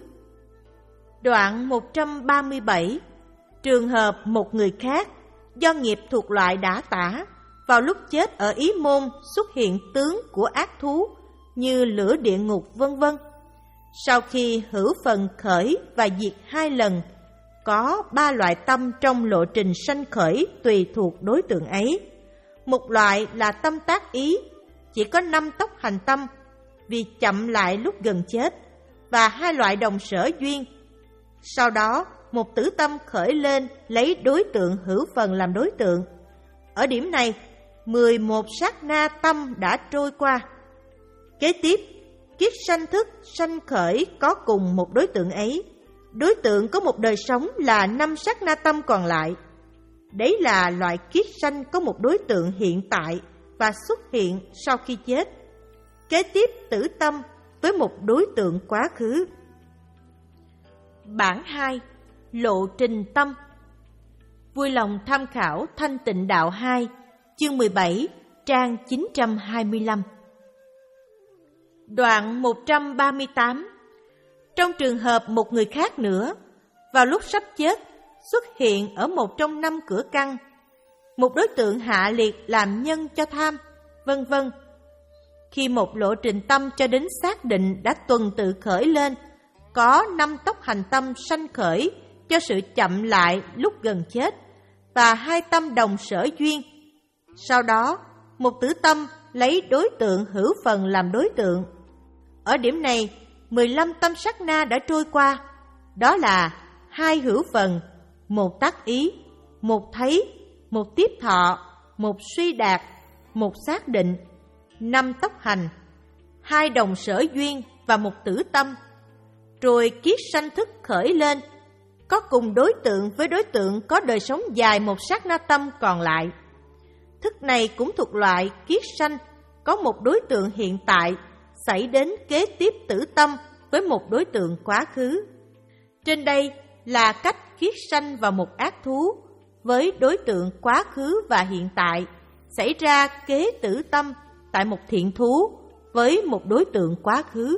Đoạn một trăm ba mươi bảy. Trường hợp một người khác do nghiệp thuộc loại đã tả, vào lúc chết ở ý môn xuất hiện tướng của ác thú như lửa địa ngục vân vân. Sau khi hữu phần khởi và diệt hai lần, có ba loại tâm trong lộ trình sanh khởi tùy thuộc đối tượng ấy. Một loại là tâm tác ý, chỉ có năm tốc hành tâm vì chậm lại lúc gần chết, và hai loại đồng sở duyên. Sau đó, một tử tâm khởi lên lấy đối tượng hữu phần làm đối tượng. Ở điểm này, mười một sát na tâm đã trôi qua. Kế tiếp, kiết sanh thức sanh khởi có cùng một đối tượng ấy. Đối tượng có một đời sống là năm sát na tâm còn lại. Đấy là loại kiết sanh có một đối tượng hiện tại và xuất hiện sau khi chết. Kế tiếp tử tâm với một đối tượng quá khứ. Bản hai. Lộ trình tâm. Vui lòng tham khảo Thanh Tịnh Đạo hai, chương mười bảy, trang chín trăm hai mươi lăm. Đoạn một trăm ba mươi tám. Trong trường hợp một người khác nữa, vào lúc sắp chết, xuất hiện ở một trong năm cửa căn, một đối tượng hạ liệt làm nhân cho tham, vân vân. Khi một lộ trình tâm cho đến xác định đã tuần tự khởi lên, có năm tốc hành tâm sanh khởi cho sự chậm lại lúc gần chết, và hai tâm đồng sở duyên. Sau đó, một tử tâm lấy đối tượng hữu phần làm đối tượng. Ở điểm này, mười lăm tâm sát na đã trôi qua, đó là hai hữu phần, một tác ý, một thấy, một tiếp thọ, một suy đạt, một xác định, năm tốc hành, hai đồng sở duyên và một tử tâm. Rồi kiết sanh thức khởi lên, có cùng đối tượng với đối tượng có đời sống dài một sát na tâm còn lại. Thức này cũng thuộc loại kiết sanh, có một đối tượng hiện tại, xảy đến kế tiếp tử tâm với một đối tượng quá khứ. Trên đây là cách kiết sanh vào một ác thú với đối tượng quá khứ và hiện tại, xảy ra kế tử tâm tại một thiện thú với một đối tượng quá khứ.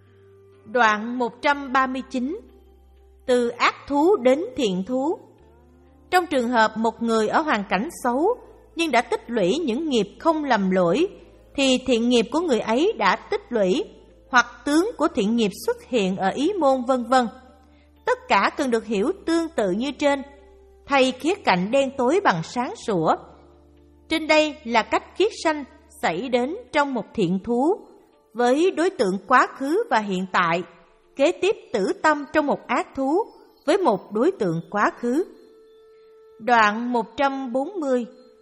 Đoạn một trăm ba mươi chín. Từ ác thú đến thiện thú. Trong trường hợp một người ở hoàn cảnh xấu nhưng đã tích lũy những nghiệp không lầm lỗi, thì thiện nghiệp của người ấy đã tích lũy, hoặc tướng của thiện nghiệp xuất hiện ở ý môn vân vân. Tất cả cần được hiểu tương tự như trên, thay khía cạnh đen tối bằng sáng sủa. Trên đây là cách kiết sanh xảy đến trong một thiện thú với đối tượng quá khứ và hiện tại, kế tiếp tử tâm trong một ác thú với một đối tượng quá khứ. Đoạn một trăm bốn mươi.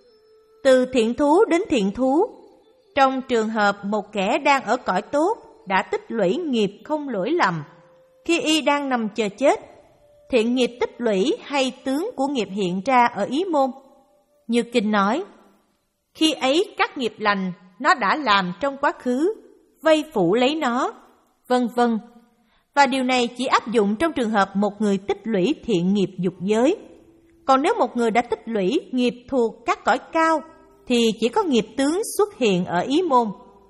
Từ thiện thú đến thiện thú. Trong trường hợp một kẻ đang ở cõi tốt đã tích lũy nghiệp không lỗi lầm, khi y đang nằm chờ chết, thiện nghiệp tích lũy hay tướng của nghiệp hiện ra ở ý môn. Như kinh nói, khi ấy các nghiệp lành nó đã làm trong quá khứ, vây phủ lấy nó, vân vân. Và điều này chỉ áp dụng trong trường hợp một người tích lũy thiện nghiệp dục giới. Còn nếu một người đã tích lũy nghiệp thuộc các cõi cao, thì chỉ có nghiệp tướng xuất hiện ở ý môn.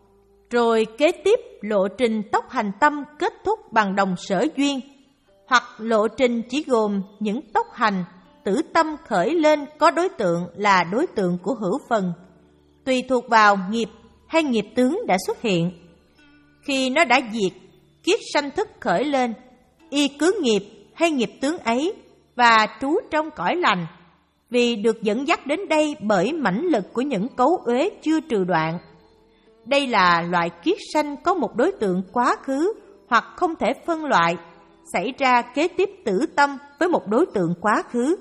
Rồi kế tiếp lộ trình tốc hành tâm kết thúc bằng đồng sở duyên, hoặc lộ trình chỉ gồm những tốc hành, tử tâm khởi lên có đối tượng là đối tượng của hữu phần, tùy thuộc vào nghiệp hay nghiệp tướng đã xuất hiện. Khi nó đã diệt, kiết sanh thức khởi lên, y cứ nghiệp hay nghiệp tướng ấy và trú trong cõi lành, vì được dẫn dắt đến đây bởi mãnh lực của những cấu uế chưa trừ đoạn. Đây là loại kiết sanh có một đối tượng quá khứ hoặc không thể phân loại, xảy ra kế tiếp tử tâm với một đối tượng quá khứ.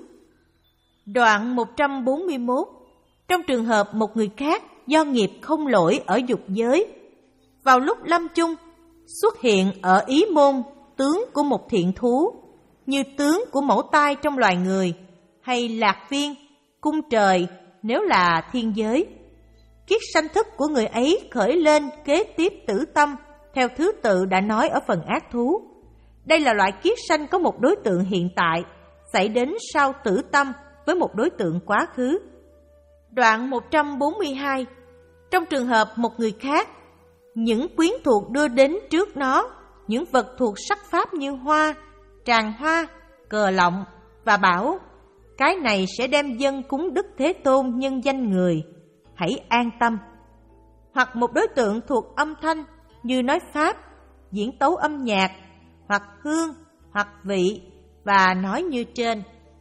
Đoạn một trăm bốn mươi mốt. Trong trường hợp một người khác do nghiệp không lỗi ở dục giới, vào lúc lâm chung xuất hiện ở ý môn tướng của một thiện thú, như tướng của mẫu tai trong loài người, hay lạc viên, cung trời nếu là thiên giới. Kiết sanh thức của người ấy khởi lên kế tiếp tử tâm theo thứ tự đã nói ở phần ác thú. Đây là loại kiết sanh có một đối tượng hiện tại, xảy đến sau tử tâm với một đối tượng quá khứ. Đoạn một trăm bốn mươi hai. Trong trường hợp một người khác, những quyến thuộc đưa đến trước nó những vật thuộc sắc pháp như hoa, tràng hoa, cờ lọng và bảo: cái này sẽ đem dâng cúng Đức Thế Tôn nhân danh người, hãy an tâm. Hoặc một đối tượng thuộc âm thanh như nói pháp, diễn tấu âm nhạc, hoặc hương, hoặc vị, và nói như trên.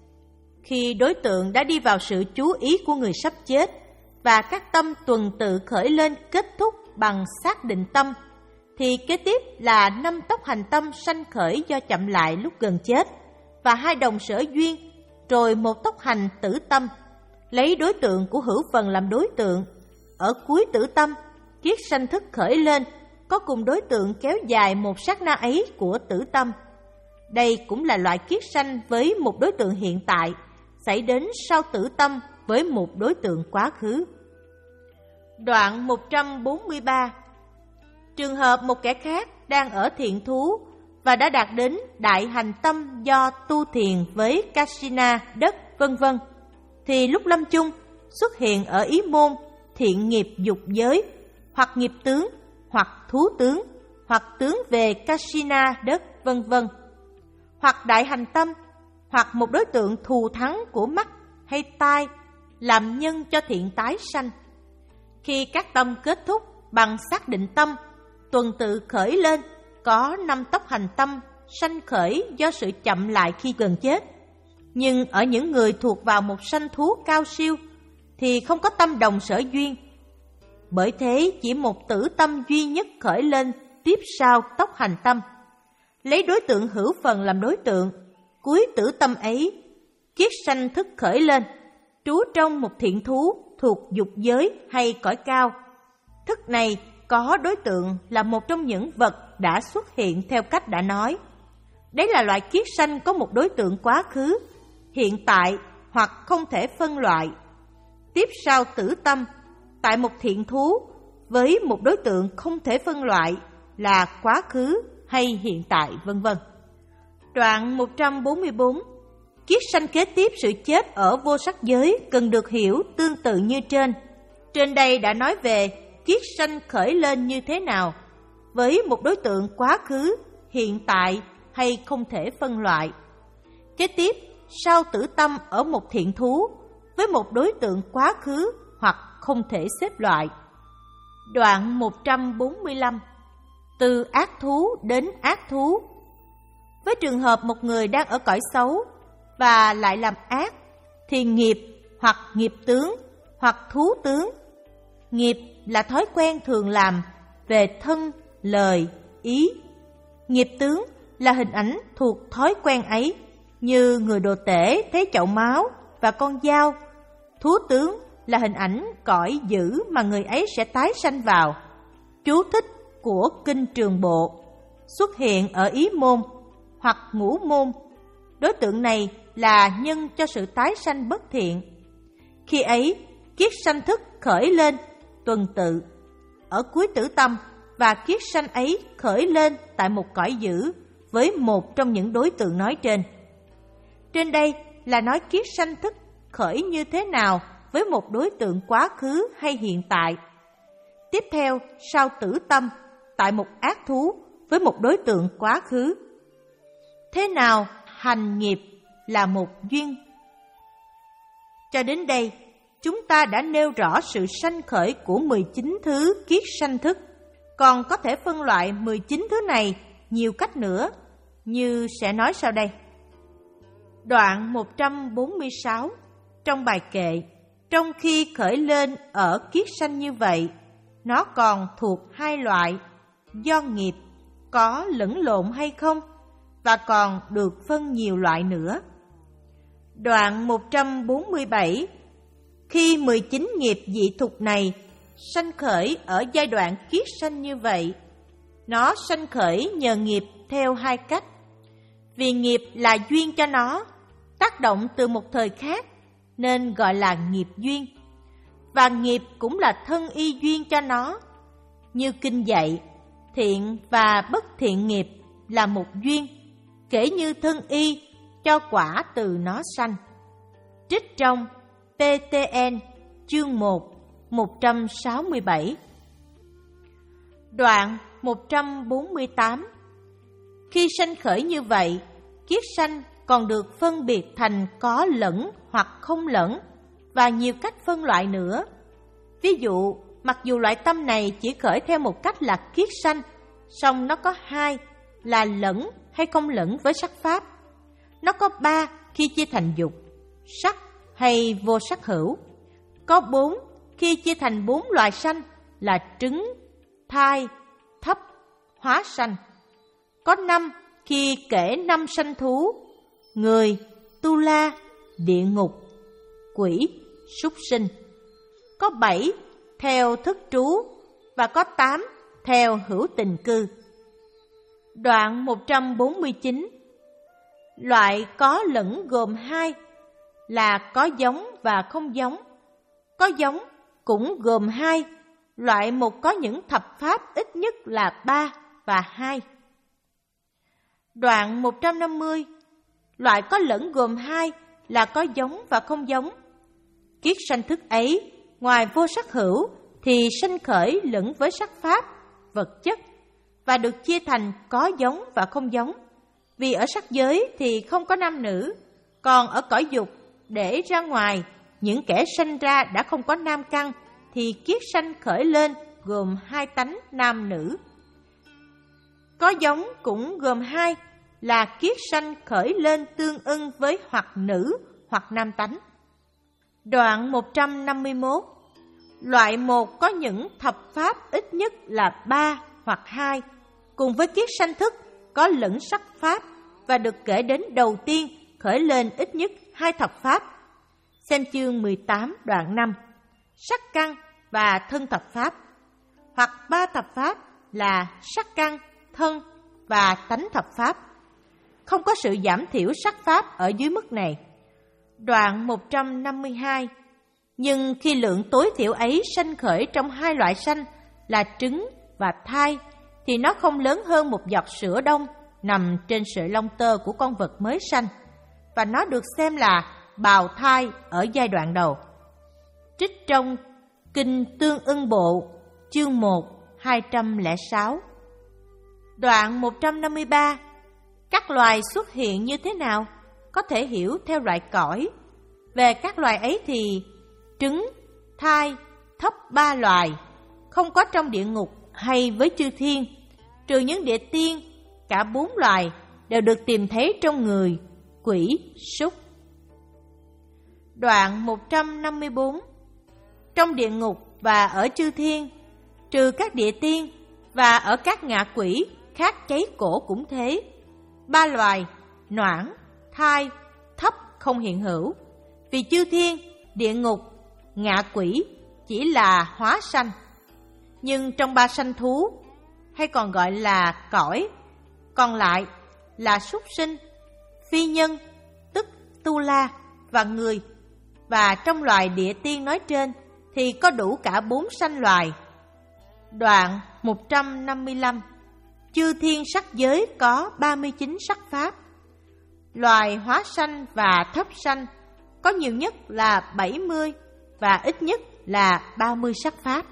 Khi đối tượng đã đi vào sự chú ý của người sắp chết, và các tâm tuần tự khởi lên kết thúc bằng xác định tâm, thì kế tiếp là năm tốc hành tâm sanh khởi do chậm lại lúc gần chết, và hai đồng sở duyên, rồi một tốc hành tử tâm, lấy đối tượng của hữu phần làm đối tượng. Ở cuối tử tâm, kiết sanh thức khởi lên, có cùng đối tượng kéo dài một sát na ấy của tử tâm. Đây cũng là loại kiết sanh với một đối tượng hiện tại, xảy đến sau tử tâm với một đối tượng quá khứ. Đoạn một trăm bốn mươi ba. Trường hợp một kẻ khác đang ở thiện thú và đã đạt đến đại hành tâm do tu thiền với Kasina, đất, vân vân, thì lúc lâm chung xuất hiện ở ý môn thiện nghiệp dục giới, hoặc nghiệp tướng, hoặc thú tướng, hoặc tướng về Kasina, đất, vân vân, hoặc đại hành tâm, hoặc một đối tượng thù thắng của mắt hay tai làm nhân cho thiện tái sanh. Khi các tâm kết thúc bằng xác định tâm, tuần tự khởi lên, có năm tốc hành tâm sanh khởi do sự chậm lại khi gần chết. Nhưng ở những người thuộc vào một sanh thú cao siêu thì không có tâm đồng sở duyên. Bởi thế chỉ một tử tâm duy nhất khởi lên tiếp sau tốc hành tâm. Lấy đối tượng hữu phần làm đối tượng, cuối tử tâm ấy, kiết sanh thức khởi lên, trú trong một thiện thú thuộc dục giới hay cõi cao. Thức này có đối tượng là một trong những vật đã xuất hiện theo cách đã nói. Đấy là loại kiết sanh có một đối tượng quá khứ, hiện tại hoặc không thể phân loại. Tiếp sau tử tâm, tại một thiện thú với một đối tượng không thể phân loại là quá khứ hay hiện tại, vân vân. Đoạn một trăm bốn mươi bốn. Kiết sanh kế tiếp sự chết ở vô sắc giới cần được hiểu tương tự như trên. Trên đây đã nói về kiết sanh khởi lên như thế nào, với một đối tượng quá khứ, hiện tại hay không thể phân loại. Kế tiếp, sau tử tâm ở một thiện thú, với một đối tượng quá khứ hoặc không thể xếp loại. Đoạn một trăm bốn mươi lăm. Từ ác thú đến ác thú. Với trường hợp một người đang ở cõi xấu và lại làm ác, thì nghiệp hoặc nghiệp tướng hoặc thú tướng. Nghiệp là thói quen thường làm về thân, lời, ý. Nghiệp tướng là hình ảnh thuộc thói quen ấy, như người đồ tể thấy chậu máu và con dao. Thú tướng là hình ảnh cõi dữ mà người ấy sẽ tái sanh vào. Chú thích của Kinh Trường Bộ xuất hiện ở ý môn hoặc ngũ môn. Đối tượng này là nhân cho sự tái sanh bất thiện. Khi ấy, kiết sanh thức khởi lên tuần tự ở cuối tử tâm, và kiết sanh ấy khởi lên tại một cõi dữ với một trong những đối tượng nói trên. Trên đây là nói kiết sanh thức khởi như thế nào với một đối tượng quá khứ hay hiện tại. Tiếp theo, sau tử tâm, tại một ác thú với một đối tượng quá khứ. Thế nào hành nghiệp là một duyên? Cho đến đây, chúng ta đã nêu rõ sự sanh khởi của mười chín thứ kiết sanh thức. Còn có thể phân loại mười chín thứ này nhiều cách nữa, như sẽ nói sau đây. Đoạn một trăm bốn mươi sáu trong bài kệ, trong khi khởi lên ở kiết sanh như vậy, nó còn thuộc hai loại, do nghiệp có lẫn lộn hay không, và còn được phân nhiều loại nữa. Đoạn một trăm bốn mươi bảy, khi mười chín nghiệp dị thục này sanh khởi ở giai đoạn kiết sanh như vậy, nó sanh khởi nhờ nghiệp theo hai cách. Vì nghiệp là duyên cho nó, tác động từ một thời khác, nên gọi là nghiệp duyên. Và nghiệp cũng là thân y duyên cho nó. Như kinh dạy, thiện và bất thiện nghiệp là một duyên, kể như thân y cho quả từ nó sanh. Trích trong pê tê en chương một, một trăm sáu mươi bảy. Đoạn một trăm bốn mươi tám. Khi sanh khởi như vậy, kiết sanh còn được phân biệt thành có lẫn hoặc không lẫn, và nhiều cách phân loại nữa. Ví dụ, mặc dù loại tâm này chỉ khởi theo một cách là kiết sanh, song nó có hai là lẫn hay không lẫn với sắc pháp. Nó có ba khi chia thành dục, sắc hay vô sắc hữu. Có bốn khi chia thành bốn loài sanh là trứng, thai, thấp, hóa sanh. Có năm khi kể năm sanh thú: người, tu la, địa ngục, quỷ, súc sinh. Có bảy theo thức trú, và có tám theo hữu tình cư. Đoạn một trăm bốn mươi chín. Loại có lẫn gồm hai là có giống và không giống. Có giống cũng gồm hai loại một có những thập pháp ít nhất là ba và hai. Đoạn một trăm năm mươi, loại có lẫn gồm hai là có giống và không giống. Kiết sanh thức ấy, ngoài vô sắc hữu thì sanh khởi lẫn với sắc pháp, vật chất, và được chia thành có giống và không giống. Vì ở sắc giới thì không có nam nữ, còn ở cõi dục để ra ngoài, những kẻ sanh ra đã không có nam căn, thì kiết sanh khởi lên gồm hai tánh nam nữ. Có giống cũng gồm hai là kiết sanh khởi lên tương ưng với hoặc nữ hoặc nam tánh. Đoạn một trăm năm mươi mốt, loại một có những thập pháp ít nhất là ba hoặc hai, cùng với kiết sanh thức có lẫn sắc pháp và được kể đến đầu tiên khởi lên ít nhất hai thập pháp. Xem chương mười tám đoạn năm, sắc căn và thân thập pháp, hoặc ba thập pháp là sắc căn, thân và tánh thập pháp. Không có sự giảm thiểu sắc pháp ở dưới mức này. Đoạn một trăm năm mươi hai, nhưng khi lượng tối thiểu ấy sanh khởi trong hai loại sanh là trứng và thai, thì nó không lớn hơn một giọt sữa đông nằm trên sợi lông tơ của con vật mới sanh, và nó được xem là bào thai ở giai đoạn đầu. Trích trong Kinh Tương Ưng Bộ, chương một, hai trăm lẻ sáu. Đoạn một trăm năm mươi ba, các loài xuất hiện như thế nào? Có thể hiểu theo loại cõi. Về các loài ấy thì trứng, thai, thấp ba loài, không có trong địa ngục hay với chư thiên, trừ những địa tiên, cả bốn loài đều được tìm thấy trong người, quỷ, súc. Đoạn một trăm năm mươi bốn, trong địa ngục và ở chư thiên, trừ các địa tiên và ở các ngạ quỷ khác cháy cổ cũng thế, ba loài, noãn, thai, thấp không hiện hữu. Vì chư thiên, địa ngục, ngạ quỷ chỉ là hóa sanh. Nhưng trong ba sanh thú, hay còn gọi là cõi, còn lại là súc sinh, phi nhân, tức tu la và người. Và trong loài địa tiên nói trên thì có đủ cả bốn sanh loài. Đoạn một trăm năm mươi lăm, chư thiên sắc giới có ba mươi chín sắc pháp. Loài hóa sanh và thấp sanh có nhiều nhất là bảy mươi và ít nhất là ba mươi sắc pháp.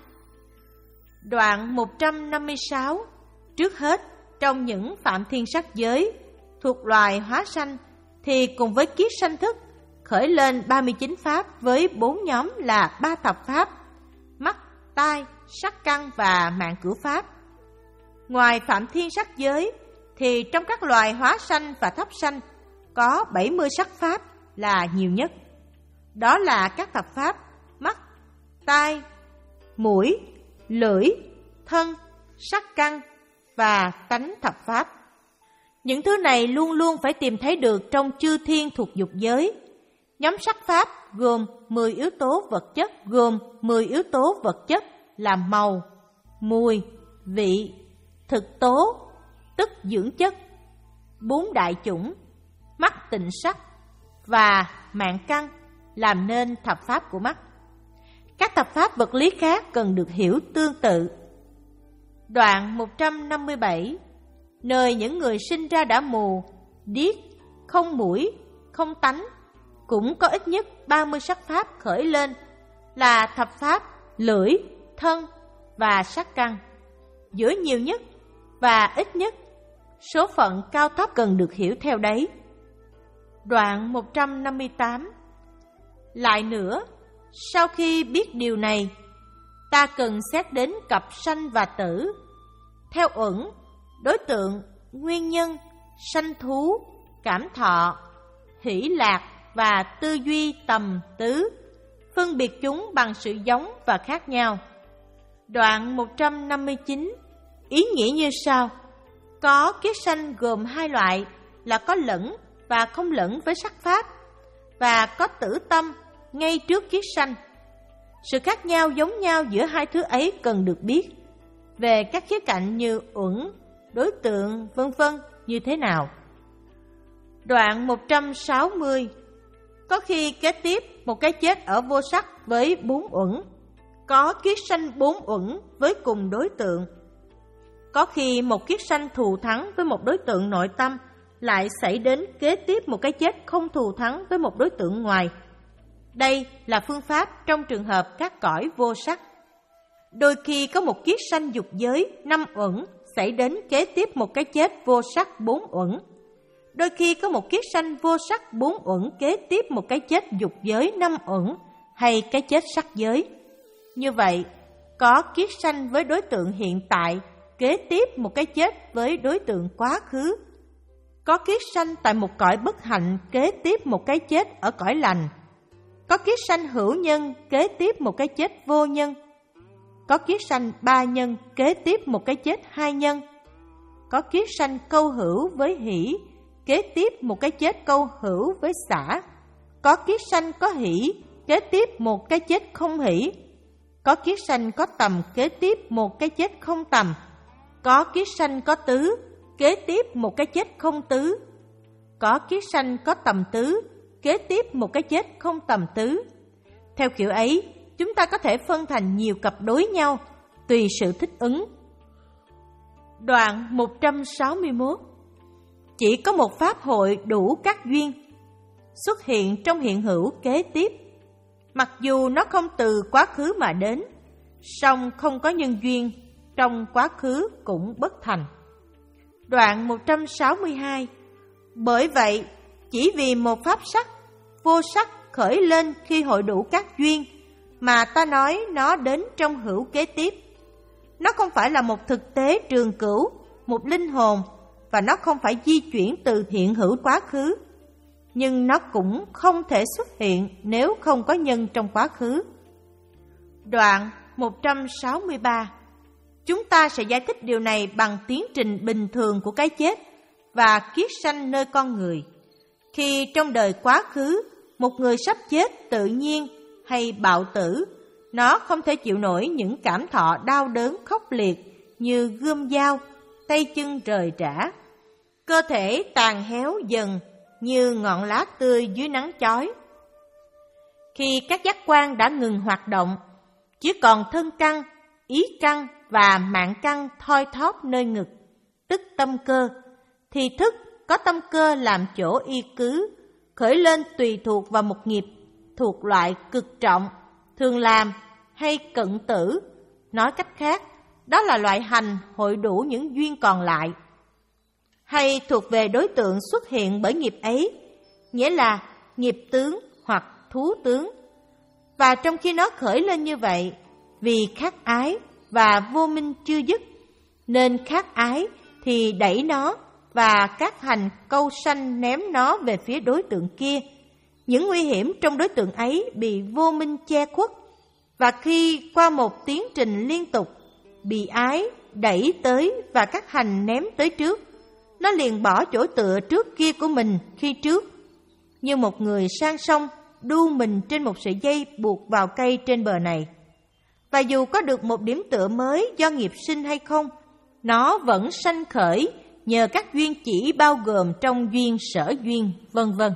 Đoạn một trăm năm mươi sáu, trước hết trong những phạm thiên sắc giới thuộc loài hóa sanh thì cùng với kiết sanh thức khởi lên ba mươi chín pháp với bốn nhóm là ba thập pháp: mắt, tai, sắc căn và mạng cửu pháp. Ngoài phạm thiên sắc giới thì trong các loài hóa sanh và thấp sanh có bảy mươi sắc pháp là nhiều nhất. Đó là các thập pháp mắt, tai, mũi, lưỡi, thân, sắc căn và tánh thập pháp. Những thứ này luôn luôn phải tìm thấy được trong chư thiên thuộc dục giới. Nhóm sắc pháp gồm mười yếu tố vật chất, gồm mười yếu tố vật chất là màu, mùi, vị, thực tố, tức dưỡng chất, bốn đại chủng, mắt tịnh sắc và mạng căn làm nên thập pháp của mắt. Các thập pháp vật lý khác cần được hiểu tương tự. Đoạn một trăm năm mươi bảy, nơi những người sinh ra đã mù, điếc, không mũi, không tánh, cũng có ít nhất ba mươi sắc pháp khởi lên là thập pháp lưỡi, thân và sắc căn. Giữa nhiều nhất và ít nhất, số phận cao thấp cần được hiểu theo đấy. Đoạn một trăm năm mươi tám, lại nữa, sau khi biết điều này, ta cần xét đến cặp sanh và tử. Theo uẩn, đối tượng, nguyên nhân, sanh thú, cảm thọ, hỷ lạc và tư duy tầm tứ, phân biệt chúng bằng sự giống và khác nhau. Đoạn một trăm năm mươi chín, ý nghĩa như sau: có kiết sanh gồm hai loại là có lẫn và không lẫn với sắc pháp, và có tử tâm ngay trước kiết sanh. Sự khác nhau giống nhau giữa hai thứ ấy cần được biết. Về các khía cạnh như uẩn, đối tượng, vân vân như thế nào. Đoạn một trăm sáu mươi, có khi kế tiếp một cái chết ở vô sắc với bốn uẩn, có kiết sanh bốn uẩn với cùng đối tượng. Có khi một kiết sanh thù thắng với một đối tượng nội tâm lại xảy đến kế tiếp một cái chết không thù thắng với một đối tượng ngoài. Đây là phương pháp trong trường hợp các cõi vô sắc. Đôi khi có một kiết sanh dục giới năm uẩn xảy đến kế tiếp một cái chết vô sắc bốn uẩn. Đôi khi có một kiết sanh vô sắc bốn uẩn kế tiếp một cái chết dục giới năm uẩn hay cái chết sắc giới. Như vậy, có kiết sanh với đối tượng hiện tại kế tiếp một cái chết với đối tượng quá khứ. Có kiết sanh tại một cõi bất hạnh kế tiếp một cái chết ở cõi lành. Có kiết sanh hữu nhân kế tiếp một cái chết vô nhân. Có kiết sanh ba nhân kế tiếp một cái chết hai nhân. Có kiết sanh câu hữu với hỷ kế tiếp một cái chết câu hữu với xả. Có kiết sanh có hỷ kế tiếp một cái chết không hỷ. Có kiết sanh có tầm kế tiếp một cái chết không tầm. Có kiết sanh có tứ kế tiếp một cái chết không tứ. Có kiết sanh có tầm tứ kế tiếp một cái chết không tầm tứ. Theo kiểu ấy, chúng ta có thể phân thành nhiều cặp đối nhau, tùy sự thích ứng. Đoạn một trăm sáu mươi mốt. Chỉ có một pháp hội đủ các duyên, xuất hiện trong hiện hữu kế tiếp. Mặc dù nó không từ quá khứ mà đến, song không có nhân duyên, trong quá khứ cũng bất thành. Đoạn một trăm sáu mươi hai. Bởi vậy, chỉ vì một pháp sắc, vô sắc khởi lên khi hội đủ các duyên, mà ta nói nó đến trong hữu kế tiếp. Nó không phải là một thực tế trường cửu, một linh hồn, và nó không phải di chuyển từ hiện hữu quá khứ. Nhưng nó cũng không thể xuất hiện nếu không có nhân trong quá khứ. Đoạn một trăm sáu mươi ba. Chúng ta sẽ giải thích điều này bằng tiến trình bình thường của cái chết và kiết sanh nơi con người. Khi trong đời quá khứ, một người sắp chết tự nhiên hay bạo tử, nó không thể chịu nổi những cảm thọ đau đớn khốc liệt như gươm dao, tay chân rời rã. Cơ thể tàn héo dần như ngọn lá tươi dưới nắng chói. Khi các giác quan đã ngừng hoạt động, chỉ còn thân căn, ý căn và mạng căn thoi thóp nơi ngực, tức tâm cơ, thì thức có tâm cơ làm chỗ y cứ, khởi lên tùy thuộc vào một nghiệp thuộc loại cực trọng, thường làm hay cận tử. Nói cách khác, đó là loại hành hội đủ những duyên còn lại, hay thuộc về đối tượng xuất hiện bởi nghiệp ấy, nghĩa là nghiệp tướng hoặc thú tướng. Và trong khi nó khởi lên như vậy, vì khát ái và vô minh chưa dứt, nên khát ái thì đẩy nó và các hành câu sanh ném nó về phía đối tượng kia. Những nguy hiểm trong đối tượng ấy bị vô minh che khuất, và khi qua một tiến trình liên tục, bị ái đẩy tới và các hành ném tới trước, nó liền bỏ chỗ tựa trước kia của mình khi trước, như một người sang sông đu mình trên một sợi dây buộc vào cây trên bờ này. Và dù có được một điểm tựa mới do nghiệp sinh hay không, nó vẫn sanh khởi nhờ các duyên chỉ bao gồm trong duyên sở duyên, vân vân.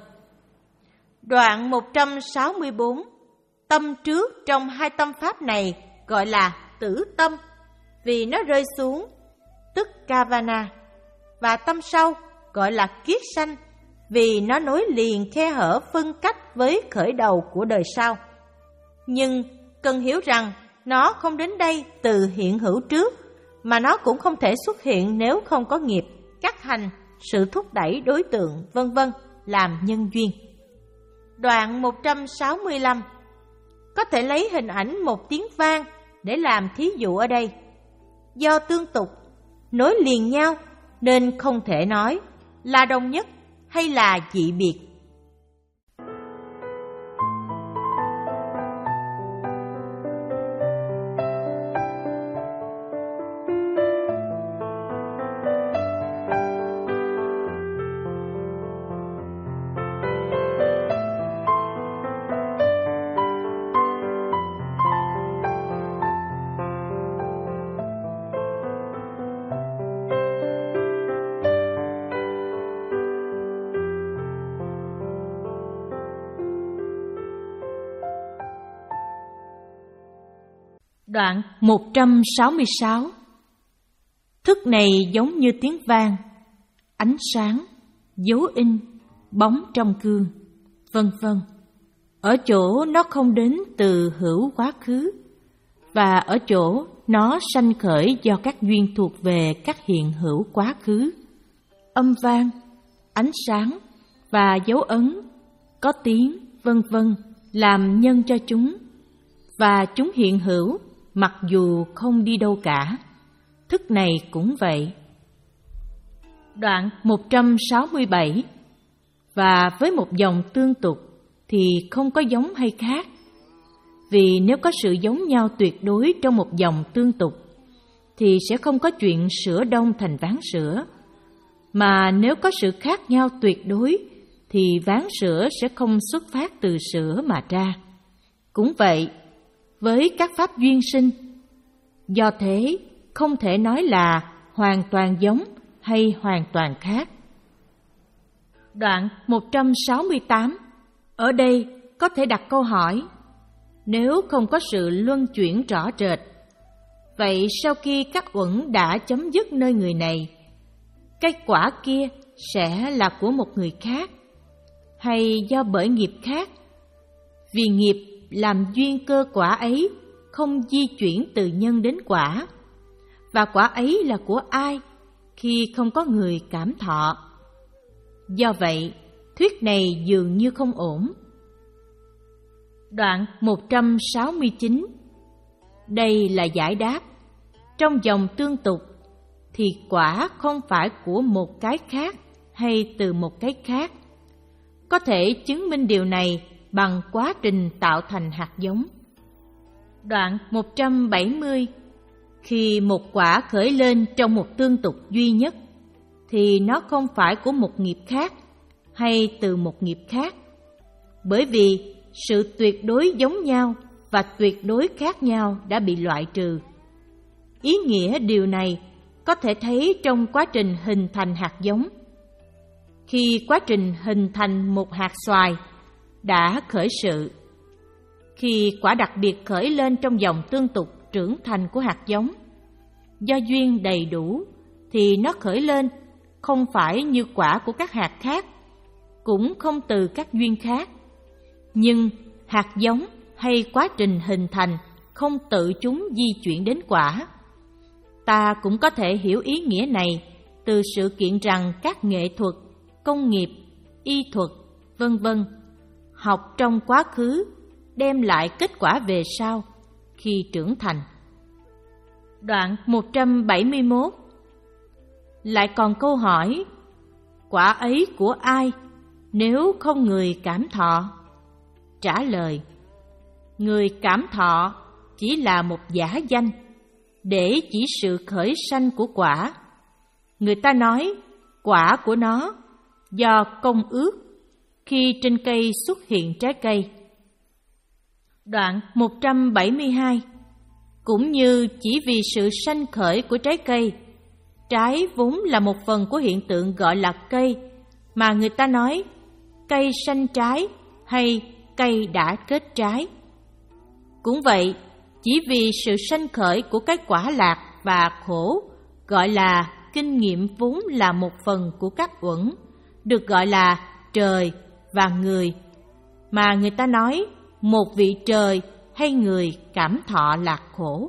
Đoạn một trăm sáu mươi bốn. Tâm trước trong hai tâm pháp này gọi là tử tâm, vì nó rơi xuống, tức Kavana, và tâm sau gọi là kiết sanh, vì nó nối liền khe hở phân cách với khởi đầu của đời sau. Nhưng cần hiểu rằng nó không đến đây từ hiện hữu trước, mà nó cũng không thể xuất hiện nếu không có nghiệp, các hành, sự thúc đẩy đối tượng, vân vân làm nhân duyên. Đoạn một trăm sáu mươi lăm. Có thể lấy hình ảnh một tiếng vang để làm thí dụ ở đây. Do tương tục, nối liền nhau nên không thể nói là đồng nhất hay là dị biệt. Đoạn một trăm sáu mươi sáu. Thức này giống như tiếng vang, ánh sáng, dấu in, bóng trong gương, vân vân. Ở chỗ nó không đến từ hữu quá khứ, và ở chỗ nó sanh khởi do các duyên thuộc về các hiện hữu quá khứ. Âm vang, ánh sáng và dấu ấn, có tiếng, vân vân làm nhân cho chúng, và chúng hiện hữu mặc dù không đi đâu cả. Thức này cũng vậy. Đoạn một trăm sáu mươi bảy. Và với một dòng tương tục thì không có giống hay khác. Vì nếu có sự giống nhau tuyệt đối trong một dòng tương tục thì sẽ không có chuyện sữa đông thành ván sữa. Mà nếu có sự khác nhau tuyệt đối thì ván sữa sẽ không xuất phát từ sữa mà ra. Cũng vậy với các pháp duyên sinh. Do thế không thể nói là hoàn toàn giống hay hoàn toàn khác. Đoạn một trăm sáu mươi tám. Ở đây có thể đặt câu hỏi, nếu không có sự luân chuyển rõ rệt, vậy sau khi các uẩn đã chấm dứt nơi người này, cái quả kia sẽ là của một người khác, hay do bởi nghiệp khác? Vì nghiệp làm duyên cơ quả ấy không di chuyển từ nhân đến quả, và quả ấy là của ai khi không có người cảm thọ? Do vậy, thuyết này dường như không ổn. Đoạn một trăm sáu mươi chín. Đây là giải đáp. Trong dòng tương tục thì quả không phải của một cái khác hay từ một cái khác. Có thể chứng minh điều này bằng quá trình tạo thành hạt giống. Đoạn một trăm bảy mươi. Khi một quả khởi lên trong một tương tục duy nhất thì nó không phải của một nghiệp khác hay từ một nghiệp khác. Bởi vì sự tuyệt đối giống nhau và tuyệt đối khác nhau đã bị loại trừ. Ý nghĩa điều này có thể thấy trong quá trình hình thành hạt giống. Khi quá trình hình thành một hạt xoài đã khởi sự, khi quả đặc biệt khởi lên trong dòng tương tục trưởng thành của hạt giống, do duyên đầy đủ thì nó khởi lên không phải như quả của các hạt khác, cũng không từ các duyên khác. Nhưng hạt giống hay quá trình hình thành không tự chúng di chuyển đến quả. Ta cũng có thể hiểu ý nghĩa này từ sự kiện rằng các nghệ thuật, công nghiệp, y thuật, vân vân học trong quá khứ đem lại kết quả về sau khi trưởng thành. Đoạn một trăm bảy mươi mốt. Lại còn câu hỏi, quả ấy của ai nếu không người cảm thọ? Trả lời, người cảm thọ chỉ là một giả danh để chỉ sự khởi sanh của quả. Người ta nói quả của nó do công ước khi trên cây xuất hiện trái cây. Đoạn một trăm bảy mươi hai. Cũng như chỉ vì sự sanh khởi của trái cây, trái vốn là một phần của hiện tượng gọi là cây, mà người ta nói cây sanh trái hay cây đã kết trái. Cũng vậy, chỉ vì sự sanh khởi của cái quả lạc và khổ, gọi là kinh nghiệm vốn là một phần của các uẩn, được gọi là trời và người, mà người ta nói một vị trời hay người cảm thọ lạc khổ.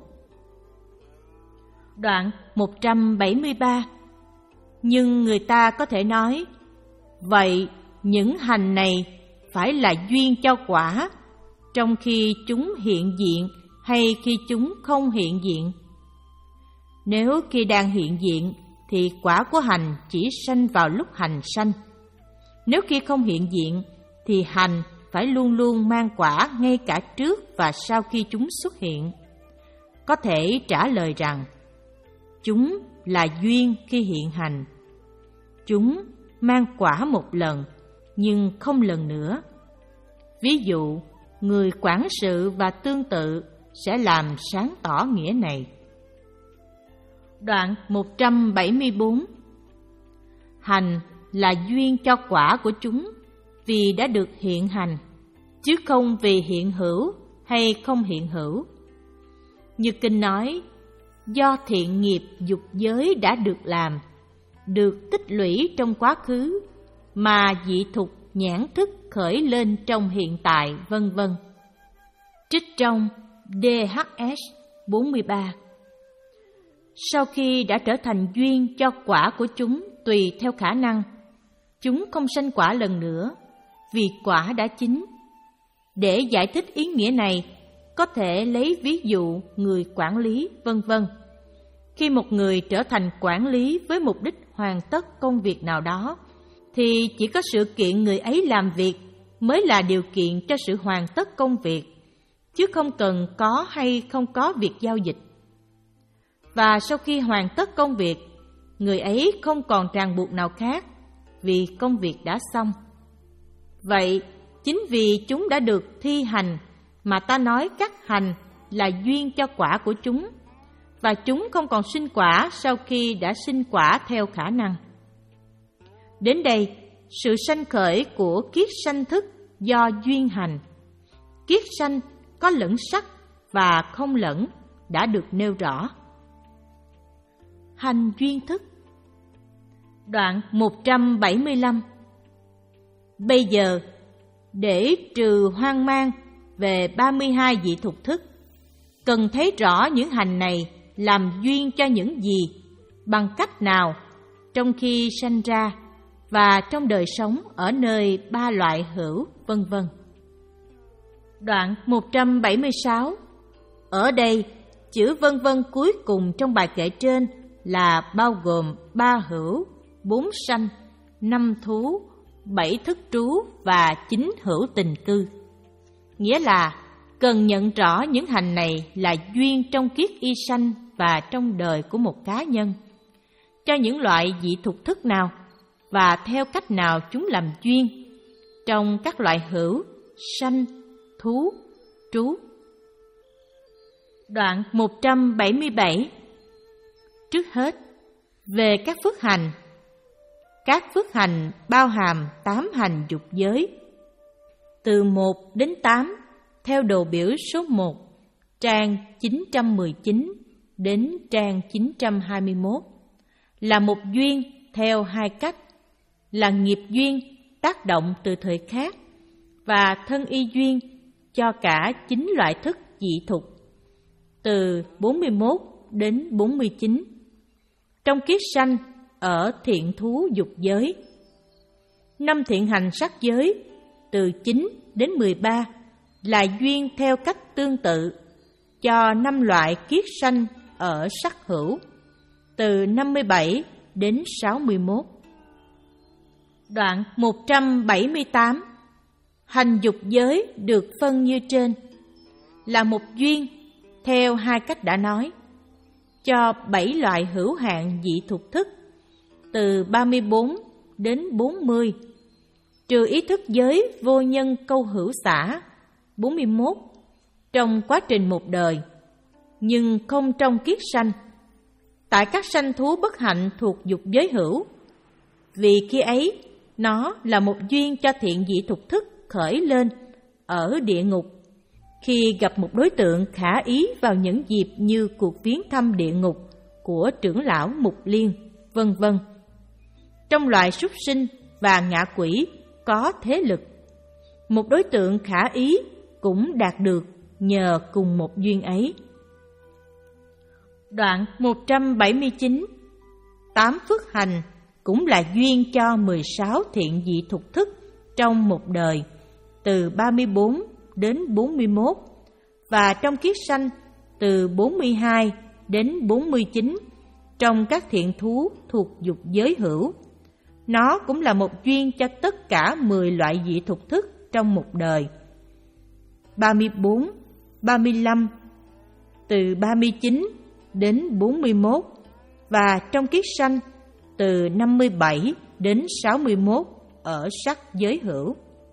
Đoạn một trăm bảy mươi ba. Nhưng người ta có thể nói, vậy những hành này phải là duyên cho quả, trong khi chúng hiện diện hay khi chúng không hiện diện? Nếu khi đang hiện diện thì quả của hành chỉ sanh vào lúc hành sanh. Nếu khi không hiện diện thì hành phải luôn luôn mang quả ngay cả trước và sau khi chúng xuất hiện. Có thể trả lời rằng, chúng là duyên khi hiện hành. Chúng mang quả một lần, nhưng không lần nữa. Ví dụ, người quản sự và tương tự sẽ làm sáng tỏ nghĩa này. Đoạn một trăm bảy mươi bốn. Hành là duyên cho quả của chúng vì đã được hiện hành, chứ không vì hiện hữu hay không hiện hữu. Như kinh nói, do thiện nghiệp dục giới đã được làm, được tích lũy trong quá khứ, mà dị thục nhãn thức khởi lên trong hiện tại, vân vân. Trích trong đê hát ét bốn mươi ba. Sau khi đã trở thành duyên cho quả của chúng tùy theo khả năng, chúng không sanh quả lần nữa, vì quả đã chín. Để giải thích ý nghĩa này, có thể lấy ví dụ người quản lý, vân vân. Khi một người trở thành quản lý với mục đích hoàn tất công việc nào đó, thì chỉ có sự kiện người ấy làm việc mới là điều kiện cho sự hoàn tất công việc, chứ không cần có hay không có việc giao dịch. Và sau khi hoàn tất công việc, người ấy không còn ràng buộc nào khác, vì công việc đã xong. Vậy, chính vì chúng đã được thi hành mà ta nói các hành là duyên cho quả của chúng, và chúng không còn sinh quả sau khi đã sinh quả theo khả năng. Đến đây, sự sanh khởi của kiết sanh thức do duyên hành. Kiết sanh có lẫn sắc và không lẫn đã được nêu rõ. Hành duyên thức. Đoạn một trăm bảy mươi lăm. Bây giờ, để trừ hoang mang về ba mươi hai dị thục thức, cần thấy rõ những hành này làm duyên cho những gì, bằng cách nào, trong khi sanh ra và trong đời sống ở nơi ba loại hữu, vân vân. Đoạn một trăm bảy mươi sáu. Ở đây, chữ vân vân cuối cùng trong bài kệ trên là bao gồm ba hữu, bốn sanh, năm thú, bảy thức trú và chín hữu tình cư. Nghĩa là cần nhận rõ những hành này là duyên trong kiết y sanh và trong đời của một cá nhân, cho những loại dị thục thức nào và theo cách nào chúng làm duyên trong các loại hữu, sanh, thú, trú. Đoạn một trăm bảy mươi bảy. Trước hết, về các phước hành. Các phước hành bao hàm tám hành dục giới, từ một đến tám theo đồ biểu số một, trang chín trăm mười chín đến trang chín trăm hai mươi mốt, là một duyên theo hai cách, là nghiệp duyên tác động từ thời khác và thân y duyên cho cả chín loại thức dị thục, từ bốn mươi mốt đến bốn mươi chín, trong kiết sanh ở thiện thú dục giới. Năm thiện hành sắc giới, từ chín đến mười ba, là duyên theo cách tương tự cho năm loại kiết sanh ở sắc hữu, từ năm mươi bảy đến sáu mươi mốt. Đoạn một trăm bảy mươi tám. Hành dục giới được phân như trên, là một duyên theo hai cách đã nói, cho bảy loại hữu hạn dị thục thức, từ ba mươi bốn đến bốn mươi, trừ ý thức giới vô nhân câu hữu xả, bốn mươi mốt, trong quá trình một đời, nhưng không trong kiết sanh, tại các sanh thú bất hạnh thuộc dục giới hữu, vì khi ấy nó là một duyên cho thiện dị thục thức khởi lên ở địa ngục, khi gặp một đối tượng khả ý vào những dịp như cuộc viếng thăm địa ngục của trưởng lão Mục Liên, vân vân. Trong loài súc sinh và ngạ quỷ có thế lực, một đối tượng khả ý cũng đạt được nhờ cùng một duyên ấy. Đoạn một trăm bảy mươi chín. Tám phước hành cũng là duyên cho mười sáu thiện dị thục thức trong một đời, từ ba mươi bốn đến bốn mươi mốt, và trong kiết sanh từ bốn mươi hai đến bốn mươi chín trong các thiện thú thuộc dục giới hữu. Nó cũng là một duyên cho tất cả mười loại dị thục thức trong một đời. ba mươi bốn, ba mươi lăm, từ ba mươi chín đến bốn mươi mốt, và trong kiết sanh từ năm mươi bảy đến sáu mươi mốt ở sắc giới hữu.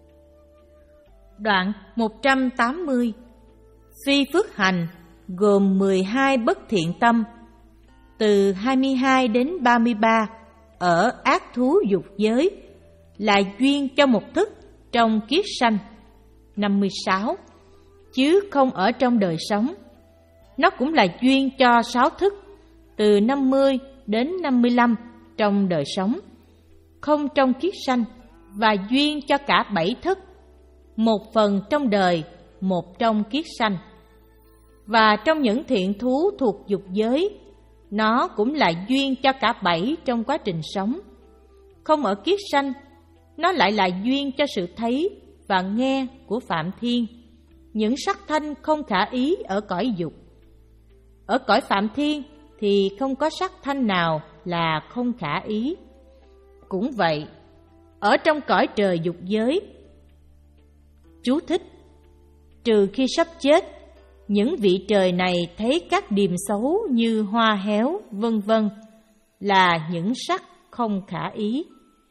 Đoạn một trăm tám mươi. Phi phước hành gồm mười hai bất thiện tâm, từ hai mươi hai đến ba mươi ba ở ác thú dục giới, là duyên cho một thức trong kiết sanh, năm mươi sáu, chứ không ở trong đời sống. Nó cũng là duyên cho sáu thức, từ năm mươi đến năm mươi lăm trong đời sống, không trong kiết sanh, và duyên cho cả bảy thức, một phần trong đời, một trong kiết sanh. Và trong những thiện thú thuộc dục giới, nó cũng là duyên cho cả bảy trong quá trình sống. Không ở kiết sanh, nó lại là duyên cho sự thấy và nghe của Phạm Thiên, những sắc thanh không khả ý ở cõi dục. Ở cõi Phạm Thiên thì không có sắc thanh nào là không khả ý. Cũng vậy, ở trong cõi trời dục giới, chú thích, trừ khi sắp chết, những vị trời này thấy các điềm xấu như hoa héo, vân vân là những sắc không khả ý.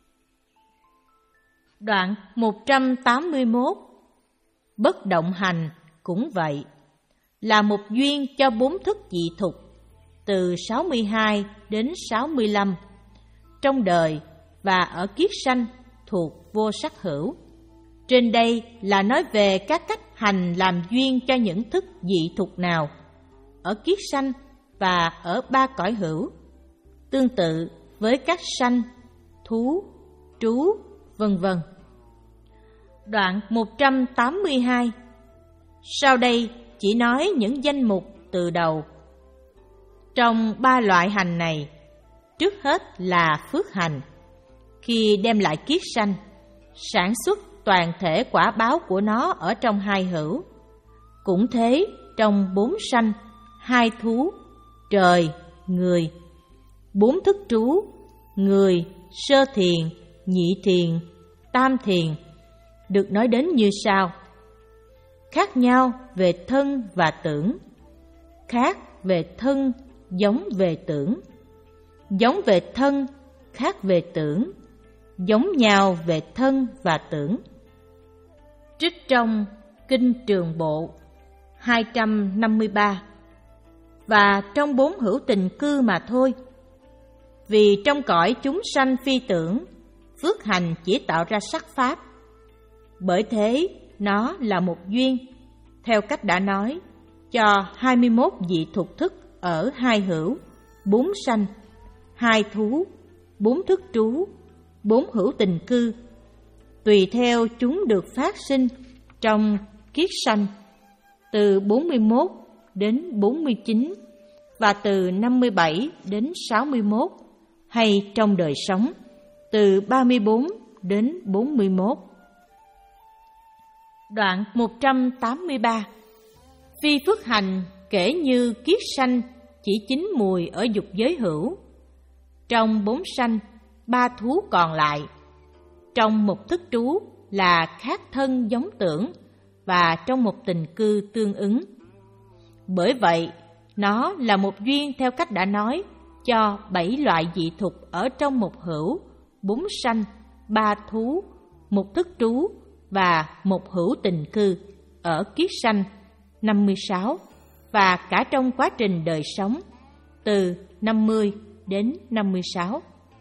Đoạn một trăm tám mươi mốt. Bất động hành cũng vậy, là một duyên cho bốn thức dị thục, từ sáu mươi hai đến sáu mươi lăm, trong đời và ở kiết sanh thuộc vô sắc hữu. Trên đây là nói về các cách hành làm duyên cho những thức dị thục nào, ở kiết sanh và ở ba cõi hữu, tương tự với các sanh, thú, trú, vân vân. Đoạn một trăm tám mươi hai. Sau đây chỉ nói những danh mục từ đầu. Trong ba loại hành này, trước hết là phước hành, khi đem lại kiết sanh, sản xuất toàn thể quả báo của nó ở trong hai hữu. Cũng thế trong bốn sanh, hai thú, trời, người, bốn thức trú, người, sơ thiền, nhị thiền, tam thiền, được nói đến như sau. Khác nhau về thân và tưởng, khác về thân giống về tưởng, giống về thân khác về tưởng, giống nhau về thân và tưởng. Trích trong Kinh Trường Bộ hai trăm năm mươi ba. Và trong bốn hữu tình cư mà thôi. Vì trong cõi chúng sanh phi tưởng, phước hành chỉ tạo ra sắc pháp. Bởi thế nó là một duyên, theo cách đã nói, cho hai mươi mốt vị thuộc thức ở hai hữu, bốn sanh, hai thú, bốn thức trú, bốn hữu tình cư, tùy theo chúng được phát sinh trong kiết sanh, từ bốn mươi mốt đến bốn mươi chín và từ năm mươi bảy đến sáu mươi mốt, hay trong đời sống, từ ba mươi bốn đến bốn mươi mốt. Đoạn một trăm tám mươi ba. Phi phước hành kể như kiết sanh chỉ chín mùi ở dục giới hữu. Trong bốn sanh, ba thú còn lại, trong một thức trú là khác thân giống tưởng, và trong một tình cư tương ứng. Bởi vậy, nó là một duyên theo cách đã nói cho bảy loại dị thục ở trong một hữu, bốn sanh, ba thú, một thức trú và một hữu tình cư ở kiết sanh năm mươi sáu, và cả trong quá trình đời sống từ năm mươi đến năm mươi sáu.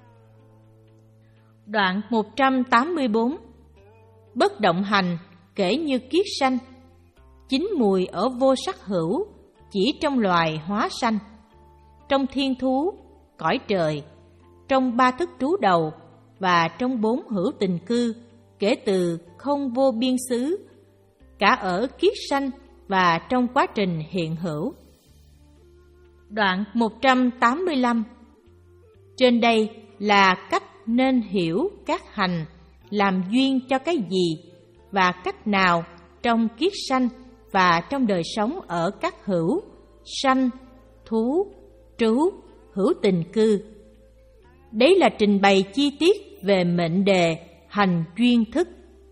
Đoạn một trăm tám mươi bốn. Bất động hành kể như kiết sanh, chín mùi ở vô sắc hữu chỉ trong loài hóa sanh, trong thiên thú, cõi trời, trong ba thức trú đầu và trong bốn hữu tình cư kể từ không vô biên xứ, cả ở kiết sanh và trong quá trình hiện hữu. Đoạn một trăm tám mươi lăm. Trên đây là cách nên hiểu các hành làm duyên cho cái gì và cách nào trong kiết sanh và trong đời sống ở các hữu, sanh, thú, trú, hữu tình cư. Đấy là trình bày chi tiết về mệnh đề hành duyên thức.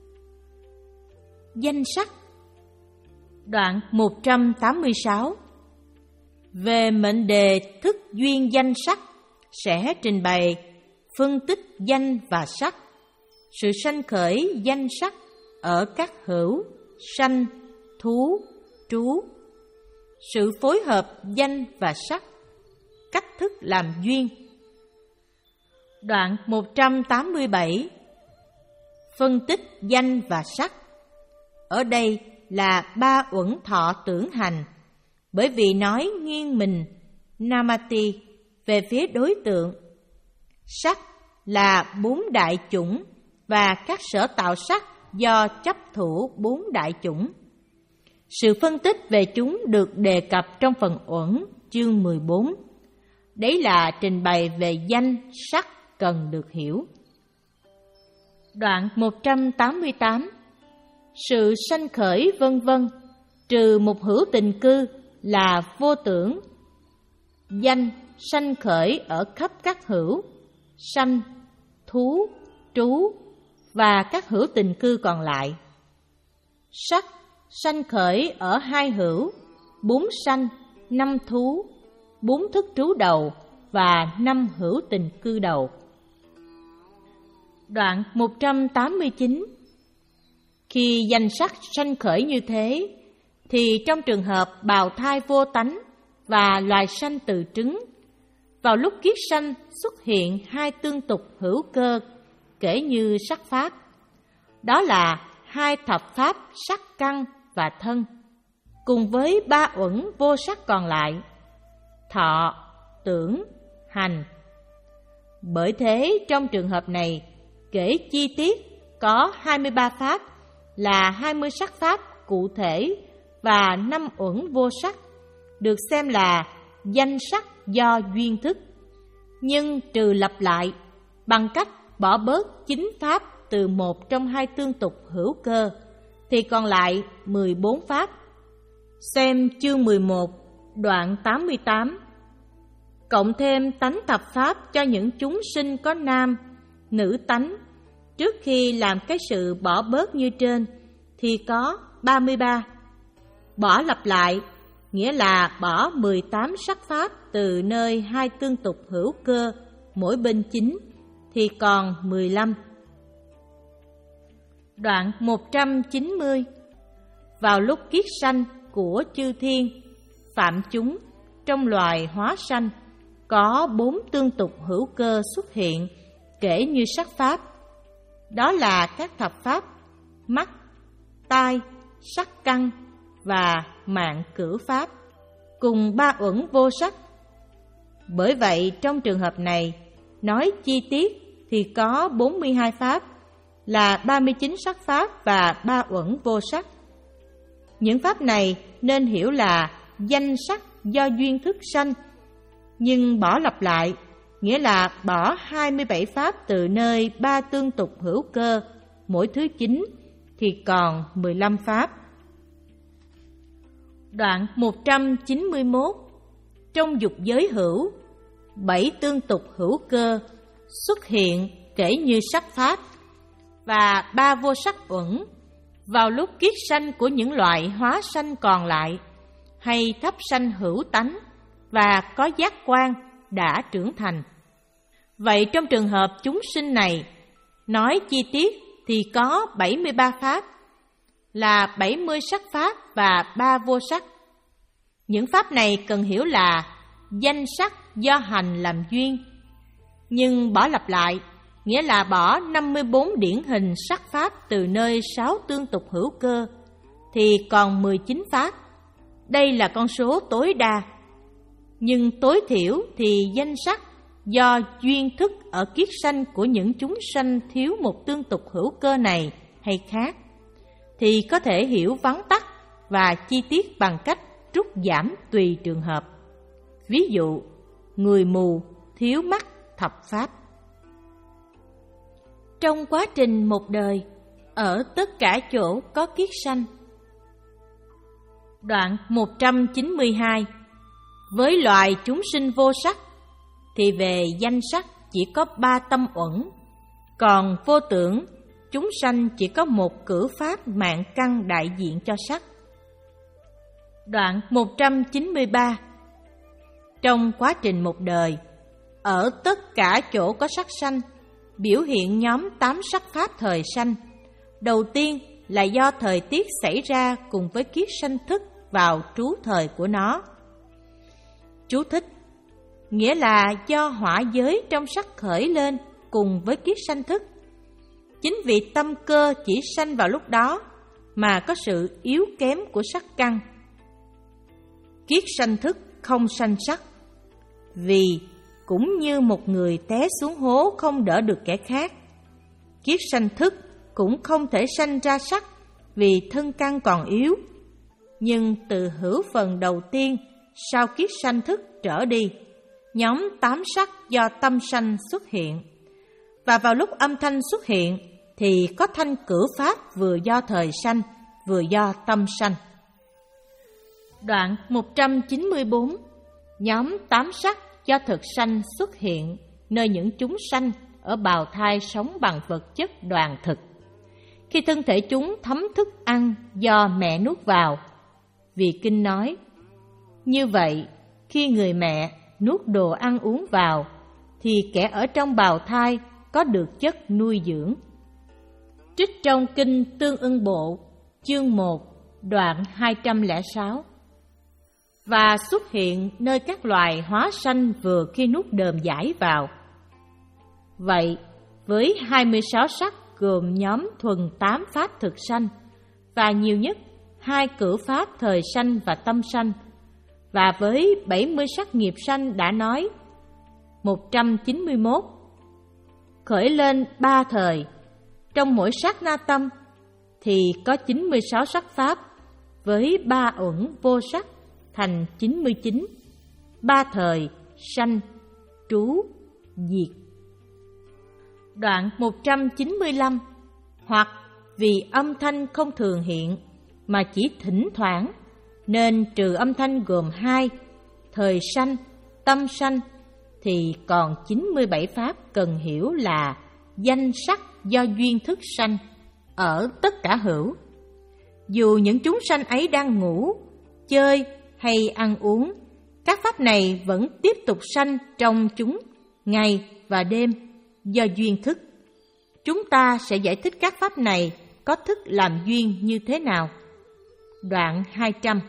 Danh sắc. Đoạn một trăm tám mươi sáu. Về mệnh đề thức duyên danh sắc sẽ trình bày phân tích danh và sắc, sự sanh khởi danh sắc ở các hữu, sanh, thú, trú, sự phối hợp danh và sắc, cách thức làm duyên. Đoạn một trăm tám mươi bảy. Phân tích danh và sắc. Ở đây là ba uẩn thọ tưởng hành, bởi vì nói nghiêng mình namati về phía đối tượng. Sắc là bốn đại chủng và các sở tạo sắc do chấp thủ bốn đại chủng. Sự phân tích về chúng được đề cập trong phần uẩn chương mười bốn. Đấy là trình bày về danh sắc cần được hiểu. Đoạn một trăm tám mươi tám. Sự sanh khởi vân vân, trừ một hữu tình cư là vô tưởng. Danh sanh khởi ở khắp các hữu, sanh, thú, trú và các hữu tình cư còn lại. Sắc sanh khởi ở hai hữu, bốn sanh, năm thú, bốn thức trú đầu và năm hữu tình cư đầu. Đoạn một trăm tám mươi chín. Khi danh sắc sanh khởi như thế, thì trong trường hợp bào thai vô tánh và loài sanh từ trứng, vào lúc kiết sanh xuất hiện hai tương tục hữu cơ kể như sắc pháp. Đó là hai thập pháp sắc căn và thân, cùng với ba uẩn vô sắc còn lại, thọ, tưởng, hành. Bởi thế trong trường hợp này, kể chi tiết có hai mươi ba pháp là hai mươi sắc pháp cụ thể và năm uẩn vô sắc, được xem là danh sắc do duyên thức, nhưng trừ lặp lại bằng cách bỏ bớt chín pháp từ một trong hai tương tục hữu cơ, thì còn lại mười bốn pháp. Xem chương mười một, đoạn tám mươi tám. Cộng thêm tánh thập pháp cho những chúng sinh có nam, nữ tánh, trước khi làm cái sự bỏ bớt như trên, thì có ba mươi ba. Bỏ lặp lại, nghĩa là bỏ mười tám sắc pháp từ nơi hai tương tục hữu cơ, mỗi bên chín, thì còn mười lăm. Đoạn một trăm chín mươi. Vào lúc kiết sanh của chư thiên, phạm chúng, trong loài hóa sanh, có bốn tương tục hữu cơ xuất hiện, kể như sắc pháp. Đó là các thập pháp, mắt, tai, sắc căn và mạng cửu pháp, cùng ba uẩn vô sắc. Bởi vậy trong trường hợp này, nói chi tiết thì có bốn mươi hai pháp, là ba mươi chín sắc pháp và ba uẩn vô sắc. Những pháp này nên hiểu là danh sắc do duyên thức sanh, nhưng bỏ lặp lại, nghĩa là bỏ hai mươi bảy pháp từ nơi ba tương tục hữu cơ, mỗi thứ chín, thì còn mười lăm pháp. Đoạn một trăm chín mươi mốt. Trong dục giới hữu, bảy tương tục hữu cơ xuất hiện kể như sắc pháp và ba vô sắc uẩn vào lúc kiết sanh của những loại hóa sanh còn lại, hay thấp sanh hữu tánh và có giác quan đã trưởng thành. Vậy trong trường hợp chúng sinh này, nói chi tiết thì có bảy mươi ba pháp, là bảy mươi sắc pháp và ba vô sắc. Những pháp này cần hiểu là danh sắc do hành làm duyên, nhưng bỏ lặp lại, nghĩa là bỏ năm mươi bốn điển hình sắc pháp từ nơi sáu tương tục hữu cơ, thì còn mười chín pháp. Đây là con số tối đa, nhưng tối thiểu thì danh sắc do duyên thức ở kiết sanh của những chúng sanh thiếu một tương tục hữu cơ này hay khác, thì có thể hiểu vắn tắt và chi tiết bằng cách rút giảm tùy trường hợp. Ví dụ, người mù thiếu mắt thập pháp. Trong quá trình một đời, ở tất cả chỗ có kiết sanh. Đoạn một trăm chín mươi hai. Với loài chúng sinh vô sắc, thì về danh sắc chỉ có ba tâm uẩn, còn vô tưởng, chúng sanh chỉ có một cửu pháp mạng căn đại diện cho sắc. Đoạn một trăm chín mươi ba. Trong quá trình một đời, ở tất cả chỗ có sắc sanh, biểu hiện nhóm tám sắc pháp thời sanh. Đầu tiên là do thời tiết xảy ra cùng với kiết sanh thức vào trú thời của nó. Chú thích: nghĩa là do hỏa giới trong sắc khởi lên cùng với kiết sanh thức. Chính vì tâm cơ chỉ sanh vào lúc đó mà có sự yếu kém của sắc căn. kiết sanh thức không sanh sắc. Vì cũng như một người té xuống hố không đỡ được kẻ khác, kiết sanh thức cũng không thể sanh ra sắc vì thân căn còn yếu. Nhưng từ hữu phần đầu tiên sau kiết sanh thức trở đi, nhóm tám sắc do tâm sanh xuất hiện. Và vào lúc âm thanh xuất hiện thì có thanh cửu pháp vừa do thời sanh, vừa do tâm sanh. Đoạn một trăm chín mươi bốn. Nhóm tám sắc do thực sanh xuất hiện nơi những chúng sanh ở bào thai sống bằng vật chất đoàn thực. Khi thân thể chúng thấm thức ăn do mẹ nuốt vào. Vì kinh nói, như vậy, khi người mẹ nuốt đồ ăn uống vào, thì kẻ ở trong bào thai có được chất nuôi dưỡng. Trích trong Kinh Tương Ưng Bộ, chương một, đoạn hai trăm lẻ sáu. Và xuất hiện nơi các loài hóa sanh vừa khi nuốt đờm giải vào. Vậy, với hai mươi sáu sắc gồm nhóm thuần tám pháp thực sanh, và nhiều nhất hai cửu pháp thời sanh và tâm sanh, và với bảy mươi sắc nghiệp sanh đã nói, một trăm chín mươi mốt, khởi lên ba thời, trong mỗi sát na tâm, thì có chín mươi sáu sắc pháp, với ba uẩn vô sắc, thành chín mươi chín, ba thời, sanh, trú, diệt. Đoạn một trăm chín mươi lăm. Hoặc vì âm thanh không thường hiện, mà chỉ thỉnh thoảng, nên trừ âm thanh gồm hai, thời sanh, tâm sanh, thì còn chín mươi bảy pháp cần hiểu là danh sắc do duyên thức sanh, ở tất cả hữu. Dù những chúng sanh ấy đang ngủ, chơi hay ăn uống, các pháp này vẫn tiếp tục sanh trong chúng ngày và đêm do duyên thức. Chúng ta sẽ giải thích các pháp này có thức làm duyên như thế nào. Đoạn hai trăm.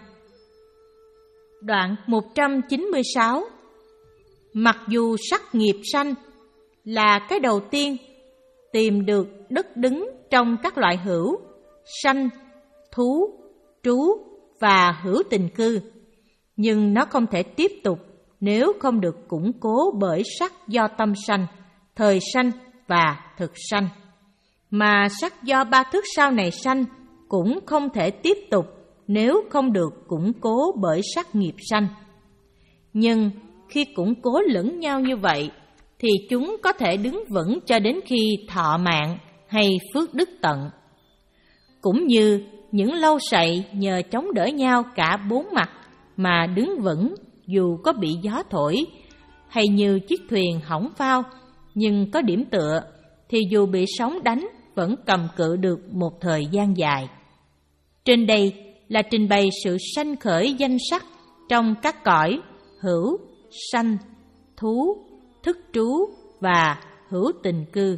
Đoạn một trăm chín mươi sáu. Mặc dù sắc nghiệp sanh là cái đầu tiên tìm được đất đứng trong các loại hữu, sanh, thú, trú và hữu tình cư, nhưng nó không thể tiếp tục nếu không được củng cố bởi sắc do tâm sanh, thời sanh và thực sanh. Mà sắc do ba thức sau này sanh cũng không thể tiếp tục nếu không được củng cố bởi sắc nghiệp sanh. Nhưng khi củng cố lẫn nhau như vậy, thì chúng có thể đứng vững cho đến khi thọ mạng hay phước đức tận. Cũng như những lâu sậy nhờ chống đỡ nhau cả bốn mặt mà đứng vững dù có bị gió thổi, hay như chiếc thuyền hỏng phao nhưng có điểm tựa, thì dù bị sóng đánh vẫn cầm cự được một thời gian dài. Trên đây là trình bày sự sanh khởi danh sắc trong các cõi hữu, sanh, thú, thức trú và hữu tình cư.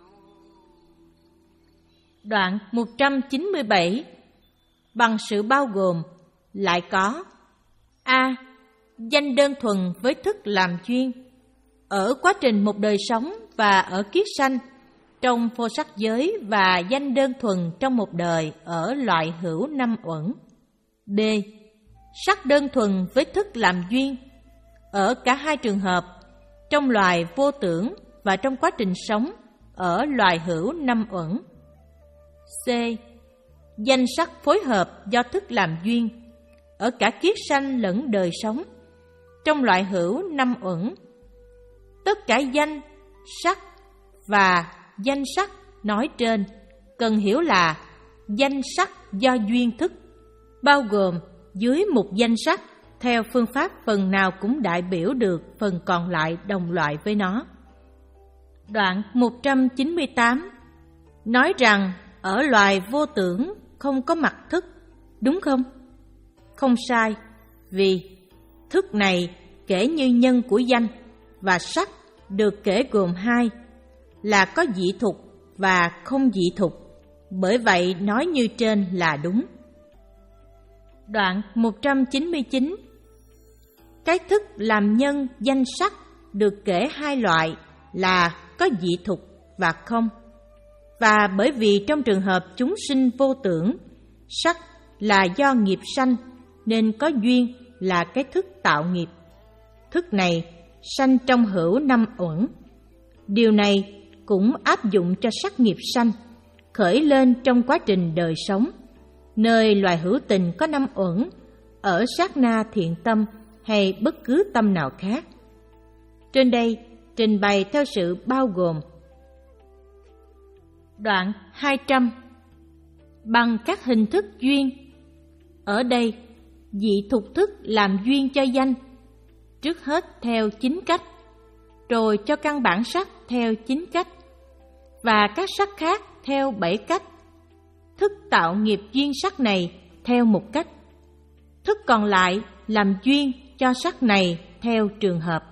Đoạn một trăm chín mươi bảy. Bằng sự bao gồm lại có: A. Danh đơn thuần với thức làm duyên. Ở quá trình một đời sống và ở kiết sanh, trong phô sắc giới, và danh đơn thuần trong một đời ở loại hữu năm uẩn. B. Sắc đơn thuần với thức làm duyên. Ở cả hai trường hợp, trong loài vô tưởng và trong quá trình sống ở loài hữu năm uẩn. C. Danh sắc phối hợp do thức làm duyên. Ở cả kiết sanh lẫn đời sống, trong loại hữu năm uẩn. Tất cả danh, sắc và danh sắc nói trên cần hiểu là danh sắc do duyên thức, bao gồm dưới một danh sắc theo phương pháp phần nào cũng đại biểu được phần còn lại đồng loại với nó. Đoạn một trăm chín mươi tám nói rằng ở loài vô tưởng không có mặt thức, đúng không? Không sai, vì thức này kể như nhân của danh, và sắc được kể gồm hai, là có dị thục và không dị thục, bởi vậy nói như trên là đúng. Đoạn một trăm chín mươi chín. Cái thức làm nhân danh sắc được kể hai loại là có dị thục và không. Và bởi vì trong trường hợp chúng sinh vô tưởng, sắc là do nghiệp sanh nên có duyên là cái thức tạo nghiệp. Thức này sanh trong hữu năm uẩn. Điều này cũng áp dụng cho sắc nghiệp sanh, khởi lên trong quá trình đời sống, nơi loài hữu tình có năm uẩn, ở sát na thiện tâm hay bất cứ tâm nào khác. Trên đây trình bày theo sự bao gồm. Đoạn hai trăm. Bằng các hình thức duyên. Ở đây, dị thục thức làm duyên cho danh, trước hết theo chín cách, rồi cho căn bản sắc theo chín cách, và các sắc khác theo bảy cách. Thức tạo nghiệp duyên sắc này theo một cách. Thức còn lại làm duyên cho sắc này theo trường hợp.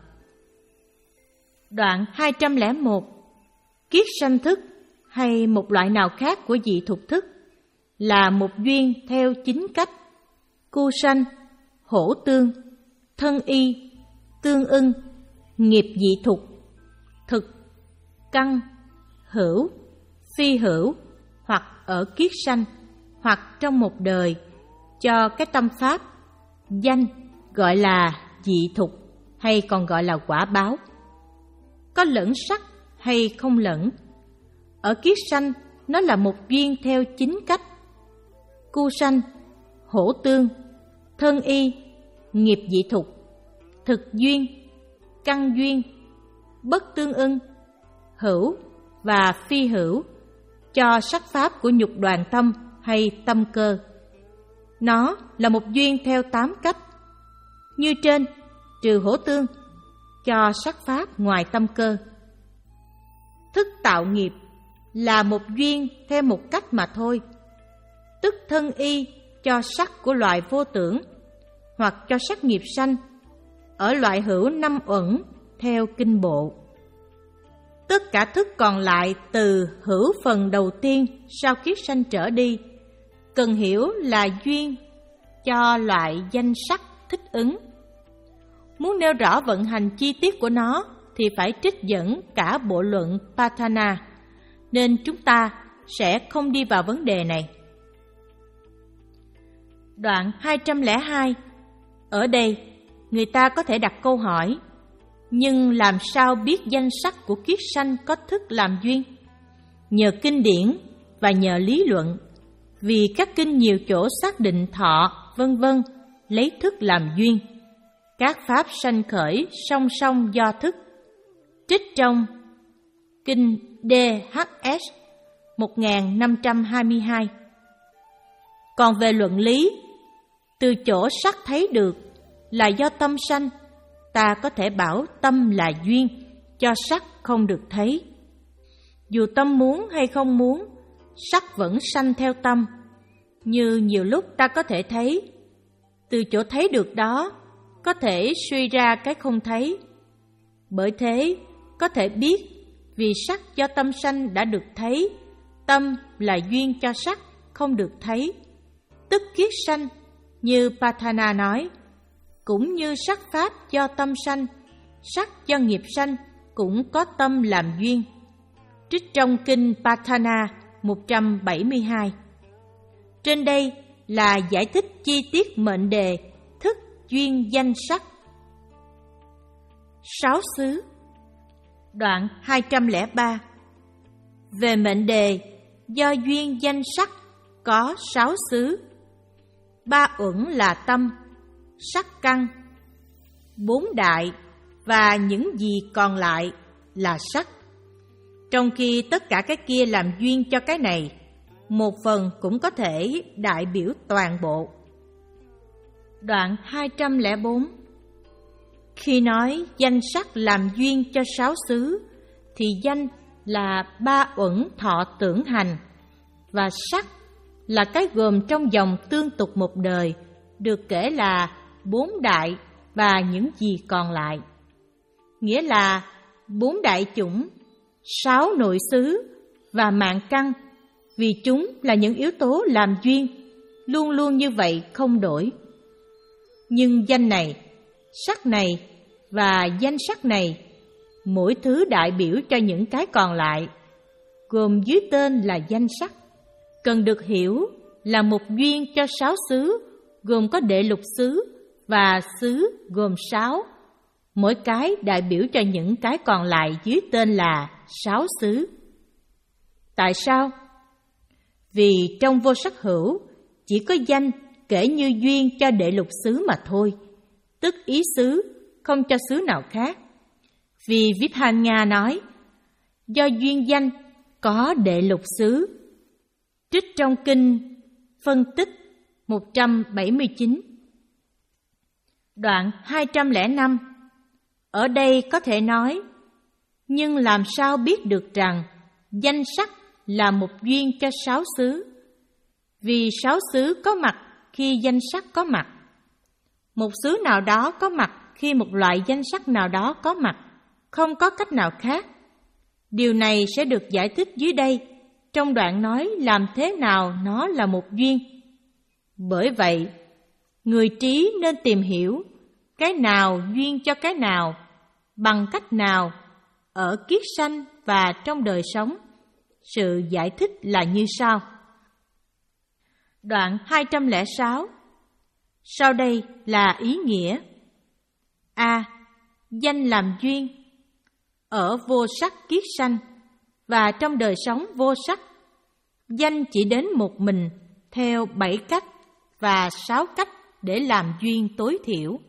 Đoạn hai trăm lẻ một. Kiết sanh thức hay một loại nào khác của dị thục thức là một duyên theo chín cách: cu sanh, hổ tương, thân y, tương ưng, nghiệp dị thục, thực, căn, hữu, phi hữu, hoặc ở kiết sanh, hoặc trong một đời, cho cái tâm pháp, danh gọi là dị thục hay còn gọi là quả báo. Có lẫn sắc hay không lẫn. Ở kiết sanh nó là một duyên theo chín cách: cu sanh, hổ tương, thân y, nghiệp dị thục, thực duyên, căn duyên, bất tương ưng, hữu và phi hữu, cho sắc pháp của nhục đoàn tâm hay tâm cơ. Nó là một duyên theo tám cách. Như trên, trừ hổ tương, cho sắc pháp ngoài tâm cơ. Thức tạo nghiệp là một duyên theo một cách mà thôi, tức thân y cho sắc của loài vô tưởng, hoặc cho sắc nghiệp sanh, ở loại hữu năm uẩn theo kinh bộ. Tất cả thức còn lại từ hữu phần đầu tiên sau kiết sanh trở đi, cần hiểu là duyên cho loại danh sắc thích ứng. Muốn nêu rõ vận hành chi tiết của nó thì phải trích dẫn cả bộ luận Patana, nên chúng ta sẽ không đi vào vấn đề này. Đoạn hai trăm lẻ hai. Ở đây, người ta có thể đặt câu hỏi: nhưng làm sao biết danh sắc của kiết sanh có thức làm duyên? Nhờ kinh điển và nhờ lý luận, vì các kinh nhiều chỗ xác định thọ, vân vân lấy thức làm duyên. Các pháp sanh khởi song song do thức. Trích trong kinh đê hát ét một nghìn năm trăm hai mươi hai. Còn về luận lý, từ chỗ sắc thấy được là do tâm sanh, ta có thể bảo tâm là duyên cho sắc không được thấy. Dù tâm muốn hay không muốn, sắc vẫn sanh theo tâm. Như nhiều lúc ta có thể thấy, từ chỗ thấy được đó có thể suy ra cái không thấy. Bởi thế, có thể biết vì sắc do tâm sanh đã được thấy, tâm là duyên cho sắc không được thấy, tức kiết sanh, như Patana nói. Cũng như sắc pháp do tâm sanh, sắc do nghiệp sanh cũng có tâm làm duyên. Trích trong kinh Patana một trăm bảy mươi hai. Trên đây là giải thích chi tiết mệnh đề thức duyên danh sắc. Sáu xứ. Đoạn hai trăm lẻ ba. Về mệnh đề do duyên danh sắc có sáu xứ. Ba uẩn là tâm, sắc căn, bốn đại và những gì còn lại là sắc. Trong khi tất cả cái kia làm duyên cho cái này, một phần cũng có thể đại biểu toàn bộ. Đoạn hai trăm lẻ bốn. Khi nói danh sắc làm duyên cho sáu xứ, thì danh là ba uẩn thọ tưởng hành, và sắc là cái gồm trong dòng tương tục một đời, được kể là bốn đại và những gì còn lại. Nghĩa là bốn đại chủng, sáu nội xứ và mạng căn, vì chúng là những yếu tố làm duyên, luôn luôn như vậy không đổi. Nhưng danh này, sắc này và danh sắc này, mỗi thứ đại biểu cho những cái còn lại, gồm dưới tên là danh sắc, cần được hiểu là một duyên cho sáu xứ, gồm có đệ lục xứ và xứ gồm sáu, mỗi cái đại biểu cho những cái còn lại dưới tên là sáu xứ. Tại sao? Vì trong vô sắc hữu chỉ có danh kể như duyên cho đệ lục xứ mà thôi, tức ý xứ, không cho xứ nào khác. Vì Vibhanya nói, do duyên danh có đệ lục xứ. Trích trong kinh phân tích một trăm bảy mươi chín. Đoạn hai trăm lẻ năm. Ở đây có thể nói, nhưng làm sao biết được rằng danh sắc là một duyên cho sáu xứ? Vì sáu xứ có mặt khi danh sắc có mặt. Một xứ nào đó có mặt khi một loại danh sắc nào đó có mặt, không có cách nào khác. Điều này sẽ được giải thích dưới đây, trong đoạn nói làm thế nào nó là một duyên. Bởi vậy, người trí nên tìm hiểu cái nào duyên cho cái nào, bằng cách nào, ở kiết sanh và trong đời sống. Sự giải thích là như sau. Đoạn hai trăm lẻ sáu. Sau đây là ý nghĩa. A. Danh làm duyên. Ở vô sắc kiết sanh và trong đời sống vô sắc, danh chỉ đến một mình theo bảy cách và sáu cách để làm duyên tối thiểu.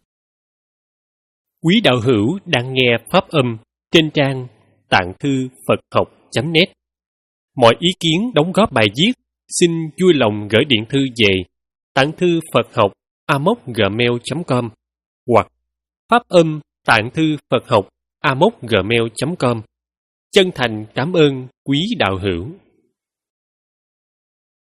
Quý đạo hữu đang nghe pháp âm trên trang tạng thư Phật học chấm net. Mọi ý kiến đóng góp bài viết xin vui lòng gửi điện thư về tạng thư Phật học a m o c gmail chấm com hoặc pháp âm tạng thư Phật học a m o c gmail chấm com. Chân thành cảm ơn quý đạo hữu.